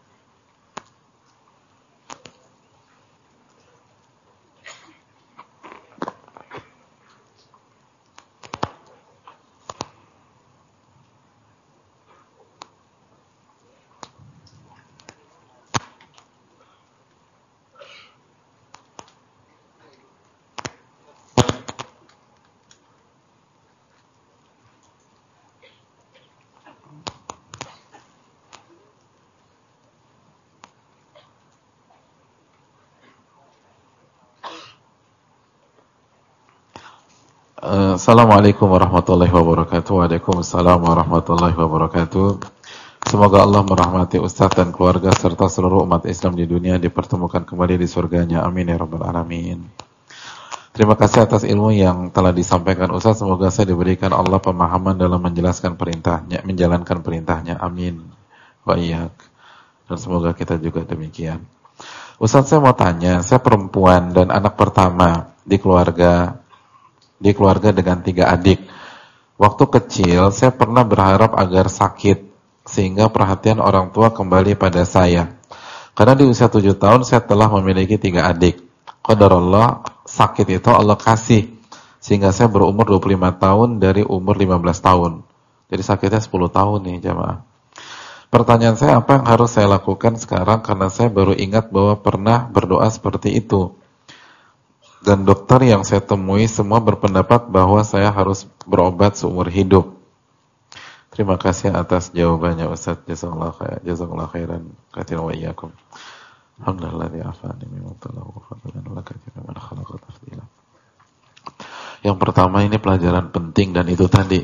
Assalamualaikum warahmatullahi wabarakatuh. Waalaikumsalam warahmatullahi wabarakatuh. Semoga Allah merahmati Ustaz dan keluarga serta seluruh umat Islam di dunia dipertemukan kembali di surganya. Amin ya rabbal alamin. Terima kasih atas ilmu yang telah disampaikan Ustaz. Semoga saya diberikan Allah pemahaman dalam menjelaskan perintahnya, menjalankan perintahnya. Amin. Wa iyyak. Dan semoga kita juga demikian. Ustaz, saya mau tanya, saya perempuan dan anak pertama di keluarga dengan 3 adik. Waktu kecil saya pernah berharap agar sakit sehingga perhatian orang tua kembali pada saya. Karena di usia 7 tahun saya telah memiliki 3 adik. Qadarullah, sakit itu Allah kasih sehingga saya berumur 25 tahun dari umur 15 tahun. Jadi sakitnya 10 tahun nih jamaah. Pertanyaan saya, apa yang harus saya lakukan sekarang, karena saya baru ingat bahwa pernah berdoa seperti itu. Dan dokter yang saya temui semua berpendapat bahwa saya harus berobat seumur hidup. Terima kasih atas jawabannya Ustaz. Jazakallahu khairan katsiran wa iyyakum. Alhamdulillah afani mimma talahu wa fadlan wa katsiran man khalaqa tafdila. Yang pertama ini pelajaran penting, dan itu tadi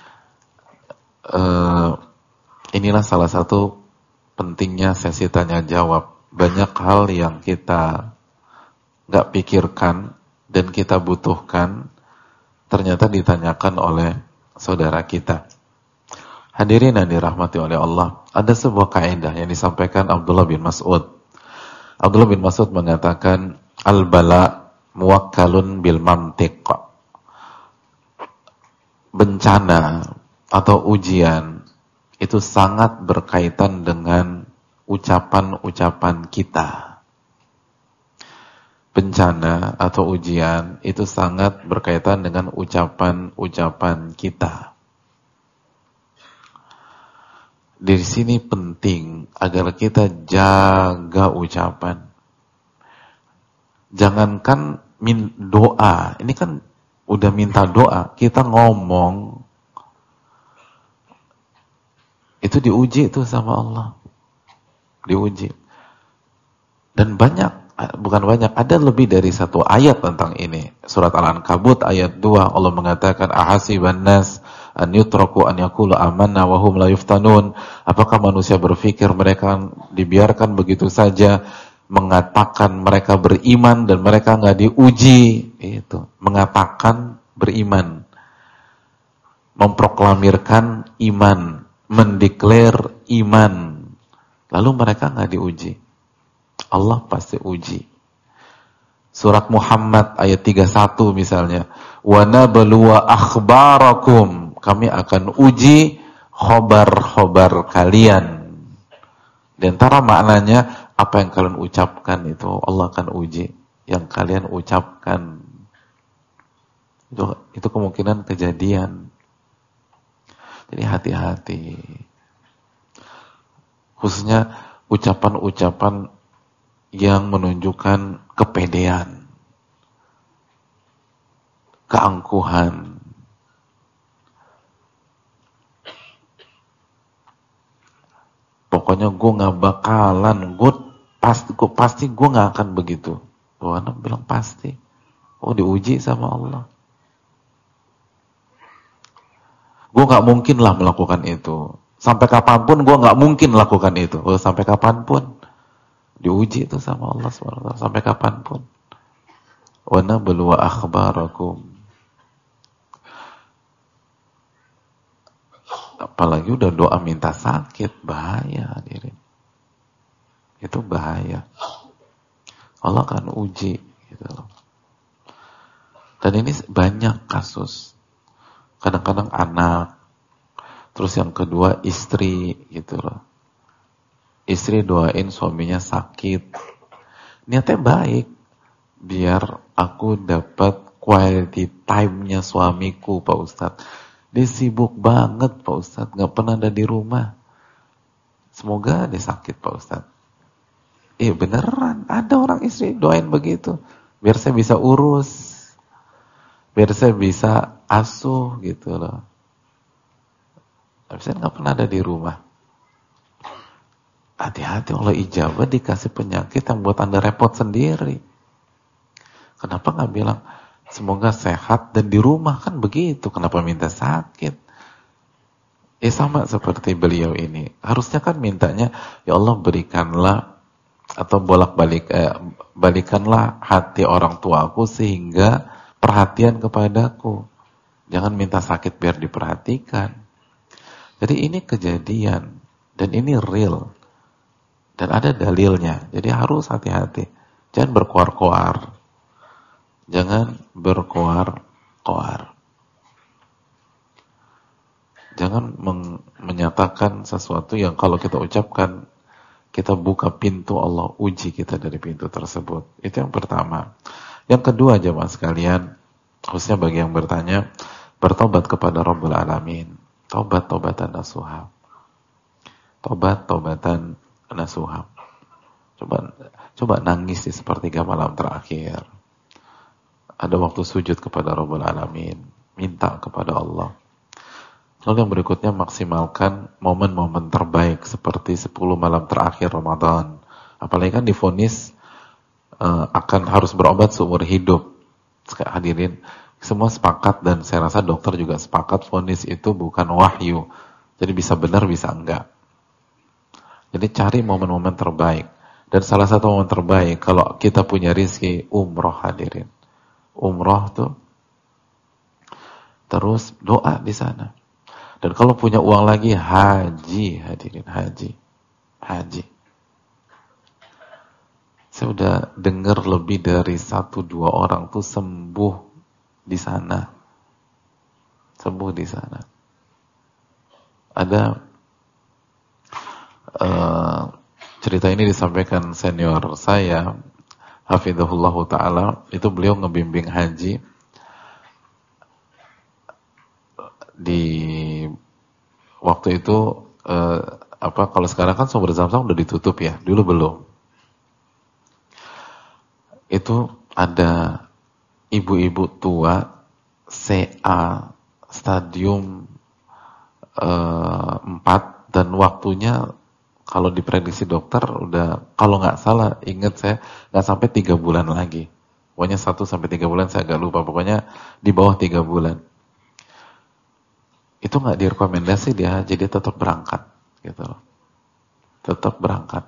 inilah salah satu pentingnya sesi tanya jawab. Banyak hal yang kita nggak pikirkan dan kita butuhkan ternyata ditanyakan oleh saudara kita. Hadirin yang dirahmati oleh Allah, ada sebuah kaidah yang disampaikan Abdullah bin Mas'ud. Abdullah bin Mas'ud mengatakan, al-bala muwakkalun bil mantiq. Bencana atau ujian itu sangat berkaitan dengan ucapan-ucapan kita. Bencana atau ujian itu sangat berkaitan dengan ucapan-ucapan kita. Di sini penting agar kita jaga ucapan. Jangankan doa, ini kan udah minta doa, kita ngomong itu diuji itu sama Allah. Diuji. Dan ada lebih dari 1 ayat tentang ini. Surat Al-Ankabut ayat 2, Allah mengatakan, ahasiban nas an yutraku an yaqulu amanna wa hum la yuftanun. Apakah manusia berpikir mereka dibiarkan begitu saja mengatakan mereka beriman dan mereka enggak diuji? Itu, mengatakan beriman, memproklamirkan iman, mendeklar iman, lalu mereka enggak diuji. Allah pasti uji. Surat Muhammad ayat 31 misalnya, wa nabluwa akhbarakum, kami akan uji khobar-khobar kalian. Di antara maknanya, apa yang kalian ucapkan itu Allah akan uji. Yang kalian ucapkan itu kemungkinan kejadian. Jadi hati-hati. Khususnya ucapan-ucapan yang menunjukkan kepedean, keangkuhan. pokoknya gue nggak bakalan, gue pasti gue nggak akan begitu. Anak bilang pasti. Oh, diuji sama Allah. Gue nggak mungkin lah melakukan itu. Sampai kapanpun gue nggak mungkin lakukan itu. Oh, sampai kapanpun diuji itu sama Allah SWT. Sampai kapanpun. Wa nabluwa akhbarakum. Apalagi udah doa minta sakit, bahaya hadirin. Itu bahaya. Allah akan uji gitu loh. Dan ini banyak kasus. Kadang-kadang anak, terus yang kedua istri gitu loh. Istri doain suaminya sakit. Niatnya baik, biar aku dapat quality time-nya suamiku, Pak Ustadz. Dia sibuk banget, Pak Ustadz, gak pernah ada di rumah. Semoga dia sakit, Pak Ustadz. Beneran, ada orang istri doain begitu. Biar saya bisa urus, biar saya bisa asuh gitu loh. Tapi saya gak pernah ada di rumah. Hati-hati, Allah ijabah dikasih penyakit yang buat Anda repot sendiri. Kenapa gak bilang semoga sehat dan di rumah, kan begitu. Kenapa minta sakit? Sama seperti beliau ini. Harusnya kan mintanya, ya Allah berikanlah atau balikanlah hati orang tuaku sehingga perhatian kepadaku. Jangan minta sakit biar diperhatikan. Jadi ini kejadian dan ini real dan ada dalilnya. Jadi harus hati-hati. Jangan berkoar-koar. Jangan berkoar-koar. Jangan menyatakan sesuatu yang kalau kita ucapkan kita buka pintu Allah uji kita dari pintu tersebut. Itu yang pertama. Yang kedua, jemaah sekalian, khususnya bagi yang bertanya, bertobat kepada Rabbul Alamin. Tobat-tobatan nasuha. Tobat-tobatan nasuha. Coba nangis di sepertiga malam terakhir. Ada waktu sujud kepada Rabbul Alamin. Minta kepada Allah. Lalu yang berikutnya maksimalkan momen-momen terbaik seperti 10 malam terakhir Ramadan. Apalagi kan divonis akan harus berobat seumur hidup. Hadirin, semua sepakat dan saya rasa dokter juga sepakat vonis itu bukan wahyu. Jadi bisa benar bisa enggak. Jadi cari momen-momen terbaik. Dan salah satu momen terbaik kalau kita punya rezeki umroh hadirin. Umroh tuh terus doa di sana. Dan kalau punya uang lagi, haji, hadirin, haji. Saya udah dengar lebih dari 1-2 orang tuh sembuh di sana. Sembuh di sana. Ada cerita ini disampaikan senior saya, hafizahullah ta'ala, itu beliau ngebimbing haji di waktu itu kalau sekarang kan sumber Zam-Zam udah ditutup ya, dulu belum. Itu ada ibu-ibu tua CA stadium 4 dan waktunya kalau diprediksi dokter udah, kalau nggak salah ingat saya nggak sampai 3 bulan lagi. Pokoknya 1-3 bulan saya agak lupa, pokoknya di bawah 3 bulan. Itu nggak direkomendasi dia, jadi tetap berangkat, gitu loh. Tetap berangkat.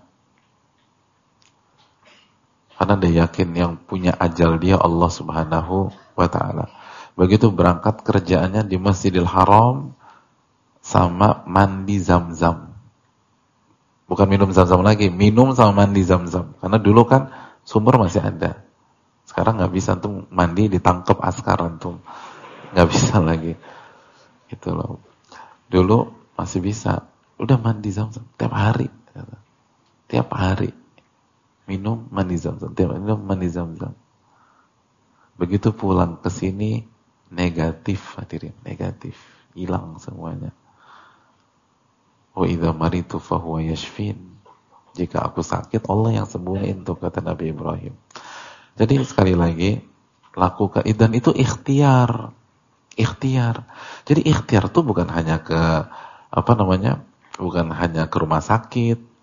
Karena dia yakin yang punya ajal dia Allah Subhanahu wa Ta'ala. Begitu berangkat kerjaannya di Masjidil Haram sama mandi Zam-Zam. Bukan minum Zam-Zam lagi, minum sama mandi Zam-Zam. Karena dulu kan sumber masih ada. Sekarang nggak bisa tuh mandi ditangkap askar antum, nggak bisa lagi. Gitu loh. Dulu masih bisa. Udah mandi Zam-Zam tiap hari. Tiap hari. Minum mandi Zam-Zam. Tiap hari minum mandi Zam-Zam. Begitu pulang ke sini negatif, hadirin, negatif. Hilang semuanya. Wa idza maritu fahuwa yashfin. Jika aku sakit, Allah yang sembuhin tuh, kata Nabi Ibrahim. Jadi sekali lagi lakukan, dan itu ikhtiar. Ikhtiar. Jadi ikhtiar tuh bukan hanya ke bukan hanya ke rumah sakit,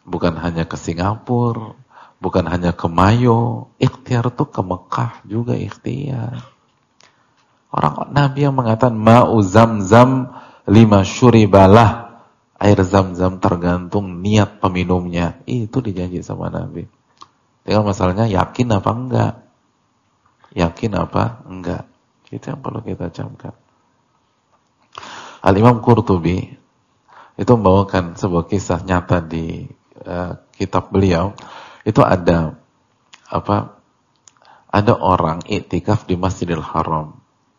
bukan hanya ke Singapura, bukan hanya ke Mayo, ikhtiar tuh ke Mekah juga ikhtiar. Orang Nabi yang mengatakan ma'u zamzam lima syuribalah, air zam-zam tergantung niat peminumnya. Itu dijanji sama Nabi. Tinggal masalahnya yakin apa enggak. Yakin apa enggak. Itu yang perlu kita camkan. Al-Imam Qurtubi itu membawakan sebuah kisah nyata di kitab beliau. Itu ada orang iktikaf di Masjidil Haram.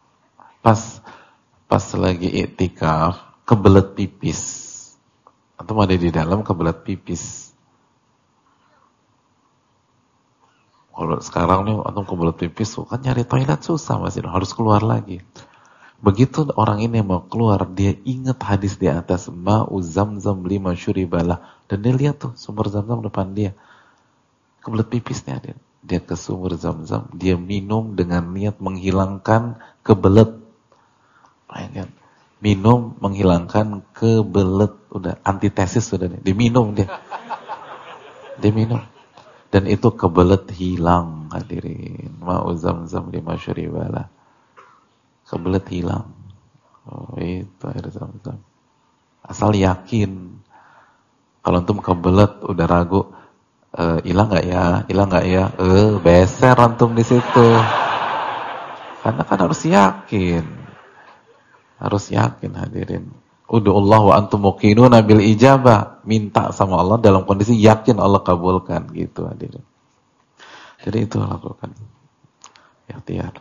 Pas lagi iktikaf kebelet pipis. Antum ada di dalam kebelet pipis. Kalau sekarang nih antum kebelet pipis, kan nyari toilet susah masih harus keluar lagi. Begitu orang ini mau keluar, dia ingat hadis di atas ma'u zamzam lima syuribalah, dan dia lihat tuh sumber zam-zam depan dia. Kebelet pipisnya dia ke sumber zam-zam, dia minum dengan niat menghilangkan kebelet. Bayangkan, minum menghilangkan kebelet, udah antitesis sudah nih, diminum dia. Dia minum. Dan itu kebelet hilang, hadirin. Ma'u zamzam lima syuribalah. Kebelet hilang. Oh, itu air zam-zam. Asal yakin. Kalau antum kebelet udah ragu, hilang nggak ya? Hilang nggak ya? Beser antum di situ. Karena kan harus yakin. Harus yakin, hadirin. Ud'ullah wa antum muqinuna bil ijabah. Minta sama Allah dalam kondisi yakin Allah kabulkan, gitu, hadirin. Jadi itu lakukan. Ikhtiar.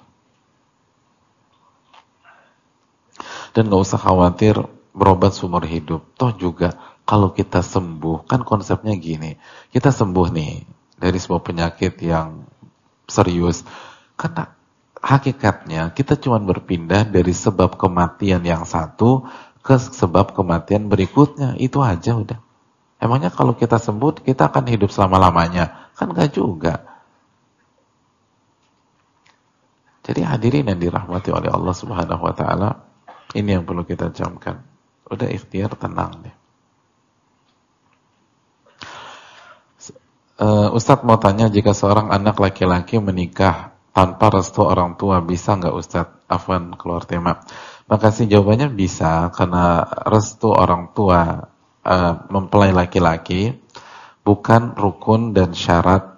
Dan gak usah khawatir berobat seumur hidup. Toh juga kalau kita sembuh, kan konsepnya gini. Kita sembuh nih dari sebuah penyakit yang serius. Karena hakikatnya kita cuma berpindah dari sebab kematian yang satu ke sebab kematian berikutnya. Itu aja udah. Emangnya kalau kita sembuh, kita akan hidup selama-lamanya? Kan gak juga. Jadi hadirin yang dirahmati oleh Allah Subhanahu wa ta'ala, ini yang perlu kita camkan. Udah ikhtiar, tenang deh. Ustadz mau tanya, jika seorang anak laki-laki menikah tanpa restu orang tua, bisa nggak Ustadz? Afwan, keluar tema. Makasih, jawabannya bisa, karena restu orang tua mempelai laki-laki bukan rukun dan syarat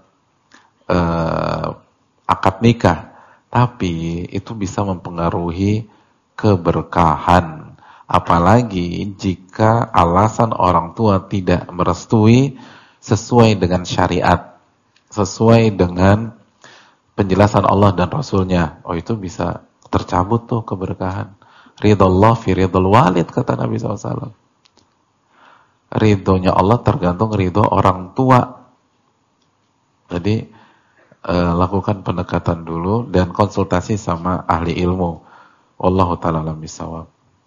akad nikah, tapi itu bisa mempengaruhi keberkahan. Apalagi jika alasan orang tua tidak merestui sesuai dengan syariat, sesuai dengan penjelasan Allah dan Rasulnya. Oh, itu bisa tercabut tuh keberkahan. Ridallah fi ridal walid, kata Nabi SAW. Ridhonya Allah tergantung ridho orang tua. Jadi lakukan pendekatan dulu dan konsultasi sama ahli ilmu. Wallahu ta'ala alam bisawab.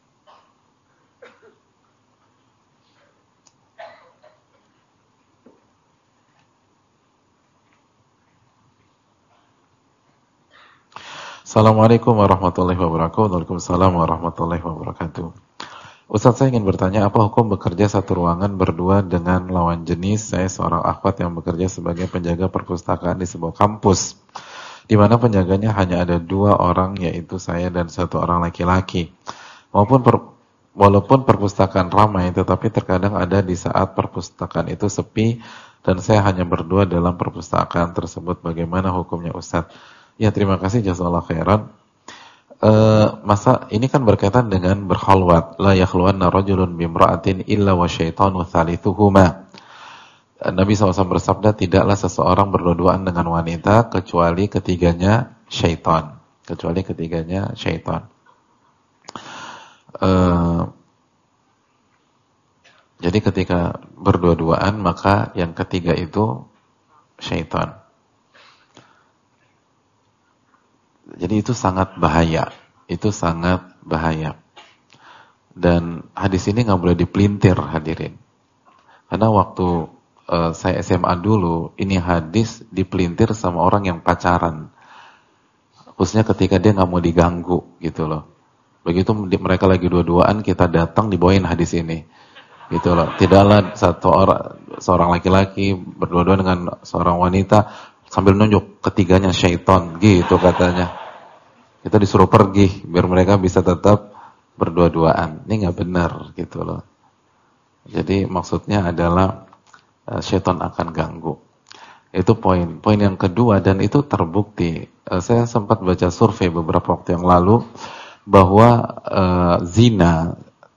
Assalamualaikum warahmatullahi wabarakatuh. Waalaikumsalam warahmatullahi wabarakatuh. Ustaz, saya ingin bertanya, apa hukum bekerja satu ruangan berdua dengan lawan jenis? Saya seorang akhwat yang bekerja sebagai penjaga perpustakaan di sebuah kampus, di mana penjaganya hanya ada 2 orang, yaitu saya dan 1 orang laki-laki. Walaupun perpustakaan ramai, tetapi terkadang ada di saat perpustakaan itu sepi dan saya hanya berdua dalam perpustakaan tersebut. Bagaimana hukumnya Ustaz? Ya, terima kasih, jazakallahu khairan. Masa ini kan berkaitan dengan berkhalwat. La yakhluwanna rajulun bimra'atin illa wa syaitanu thalithuhuma. Nabi SAW bersabda, tidaklah seseorang berdua-duaan dengan wanita kecuali ketiganya syaitan. Kecuali ketiganya syaitan. Jadi ketika berdua-duaan, maka yang ketiga itu syaitan. Jadi itu sangat bahaya. Itu sangat bahaya. Dan hadis ini nggak boleh dipelintir, hadirin. Karena waktu saya SMA dulu, ini hadis dipelintir sama orang yang pacaran. Khususnya ketika dia nggak mau diganggu, gitu loh. Begitu mereka lagi dua-duaan, kita datang dibawain hadis ini. gitu loh. Tidaklah seorang laki-laki berdua-dua dengan seorang wanita sambil nunjuk ketiganya syaitan, gitu katanya. Kita disuruh pergi biar mereka bisa tetap berdua-duaan. Ini nggak benar gitu loh. Jadi maksudnya adalah syaitan akan ganggu. Itu poin yang kedua, dan itu terbukti. Saya sempat baca survei beberapa waktu yang lalu bahwa zina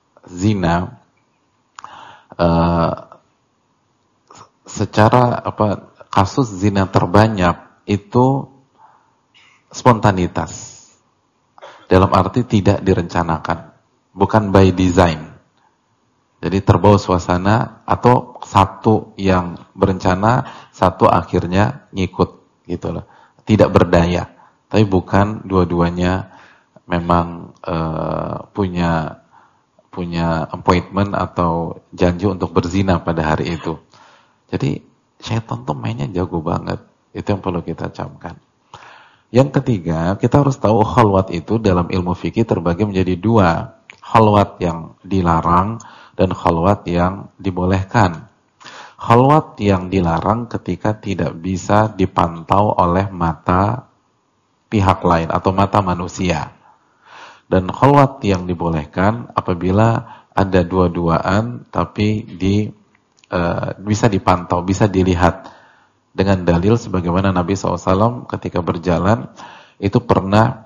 secara kasus zina terbanyak itu spontanitas. Dalam arti tidak direncanakan, bukan by design. Jadi terbawa suasana, atau satu yang berencana, satu akhirnya ngikut gitu loh. Tidak berdaya. Tapi bukan dua-duanya memang punya appointment atau janji untuk berzina pada hari itu. Jadi syaitan tuh mainnya jago banget. Itu yang perlu kita camkan. Yang ketiga, kita harus tahu khalwat itu dalam ilmu fikih terbagi menjadi dua. Khalwat yang dilarang dan khalwat yang dibolehkan. Khalwat yang dilarang ketika tidak bisa dipantau oleh mata pihak lain atau mata manusia. Dan khalwat yang dibolehkan apabila ada dua-duaan tapi bisa dipantau, bisa dilihat. Dengan dalil sebagaimana Nabi SAW ketika berjalan itu pernah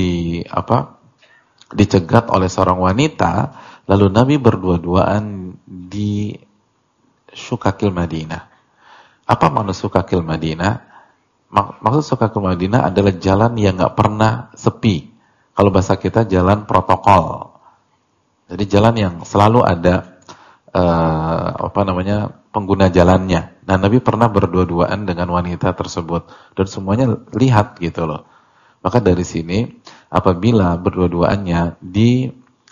dicegat oleh seorang wanita, lalu Nabi berdua-duaan di Syukakil Madinah. Apa maksud Syukakil Madinah? Maksud Syukakil Madinah adalah jalan yang nggak pernah sepi. Kalau bahasa kita jalan protokol. Jadi jalan yang selalu ada pengguna jalannya. Nah, Nabi pernah berdua-duaan dengan wanita tersebut dan semuanya lihat gitu loh. Maka dari sini apabila berdua-duannya di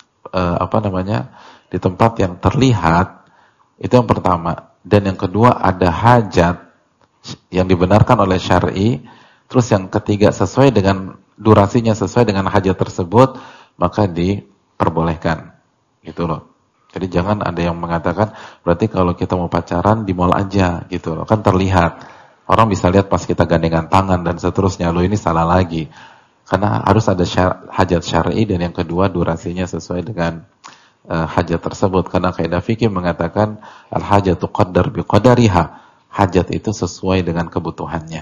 tempat yang terlihat, itu yang pertama. Dan yang kedua ada hajat yang dibenarkan oleh syar'i. Terus yang ketiga sesuai dengan durasinya, sesuai dengan hajat tersebut, maka diperbolehkan. Gitu loh. Jadi jangan ada yang mengatakan berarti kalau kita mau pacaran di mall aja gitu loh. Kan terlihat. Orang bisa lihat pas kita gandengan tangan dan seterusnya. Loh, ini salah lagi. Karena harus ada hajat syar'i, dan yang kedua durasinya sesuai dengan hajat tersebut. Karena kaidah fikih mengatakan al-hajatu qaddar biqadariha. Hajat itu sesuai dengan kebutuhannya.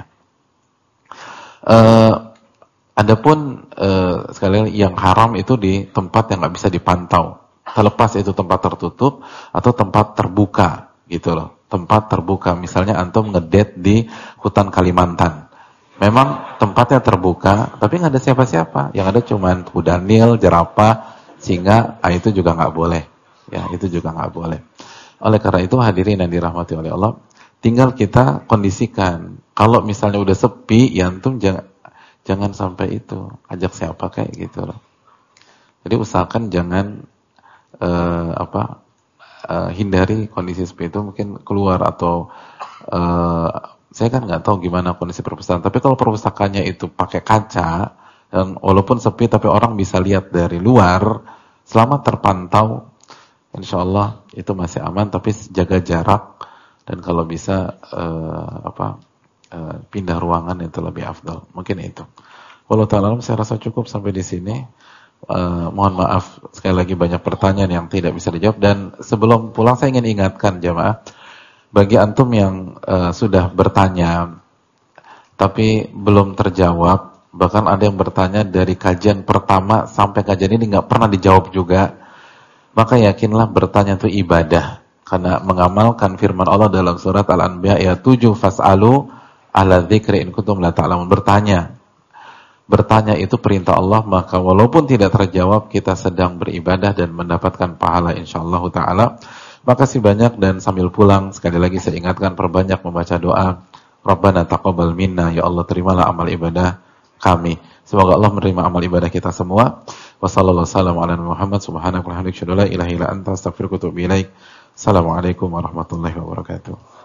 Adapun sekali lagi yang haram itu di tempat yang nggak bisa dipantau. Terlepas itu tempat tertutup atau tempat terbuka gitu loh. Tempat terbuka, misalnya antum ngedate di hutan Kalimantan. Memang tempatnya terbuka, tapi nggak ada siapa-siapa. Yang ada cuman kuda nil, jerapah, singa. Itu juga nggak boleh. Ya, itu juga nggak boleh. Oleh karena itu hadirin yang dirahmati oleh Allah, tinggal kita kondisikan. Kalau misalnya udah sepi, ya antum jangan sampai itu. Ajak siapa kayak gitu loh. Jadi usahakan jangan hindari kondisi seperti itu, mungkin keluar atau saya kan nggak tahu gimana kondisi perpustakaan, tapi kalau perpustakaannya itu pakai kaca dan walaupun sepi tapi orang bisa lihat dari luar, selama terpantau insyaallah itu masih aman, tapi jaga jarak dan kalau bisa pindah ruangan itu lebih afdal. Mungkin itu. Wallahu ta'ala saya rasa cukup sampai di sini. Mohon maaf sekali lagi banyak pertanyaan yang tidak bisa dijawab, dan sebelum pulang saya ingin ingatkan jamaah, bagi antum yang sudah bertanya tapi belum terjawab, bahkan ada yang bertanya dari kajian pertama sampai kajian ini nggak pernah dijawab juga, maka yakinlah bertanya itu ibadah, karena mengamalkan firman Allah dalam surat Al-Anbiya ayat 7, fas'alu ahla dzikri in kuntum la ta'lamun. Bertanya itu perintah Allah, maka walaupun tidak terjawab kita sedang beribadah dan mendapatkan pahala insyaallah ta'ala. Makasih banyak, dan sambil pulang sekali lagi saya ingatkan perbanyak membaca doa Rabbana taqabbal minna, ya Allah terimalah amal ibadah kami. Semoga Allah menerima amal ibadah kita semua. Wassallallahu ala Muhammad subhanaka wa bihamdika la ilaha illa anta astaghfiruka wa atubu ilaik. Assalamualaikum warahmatullahi wabarakatuh.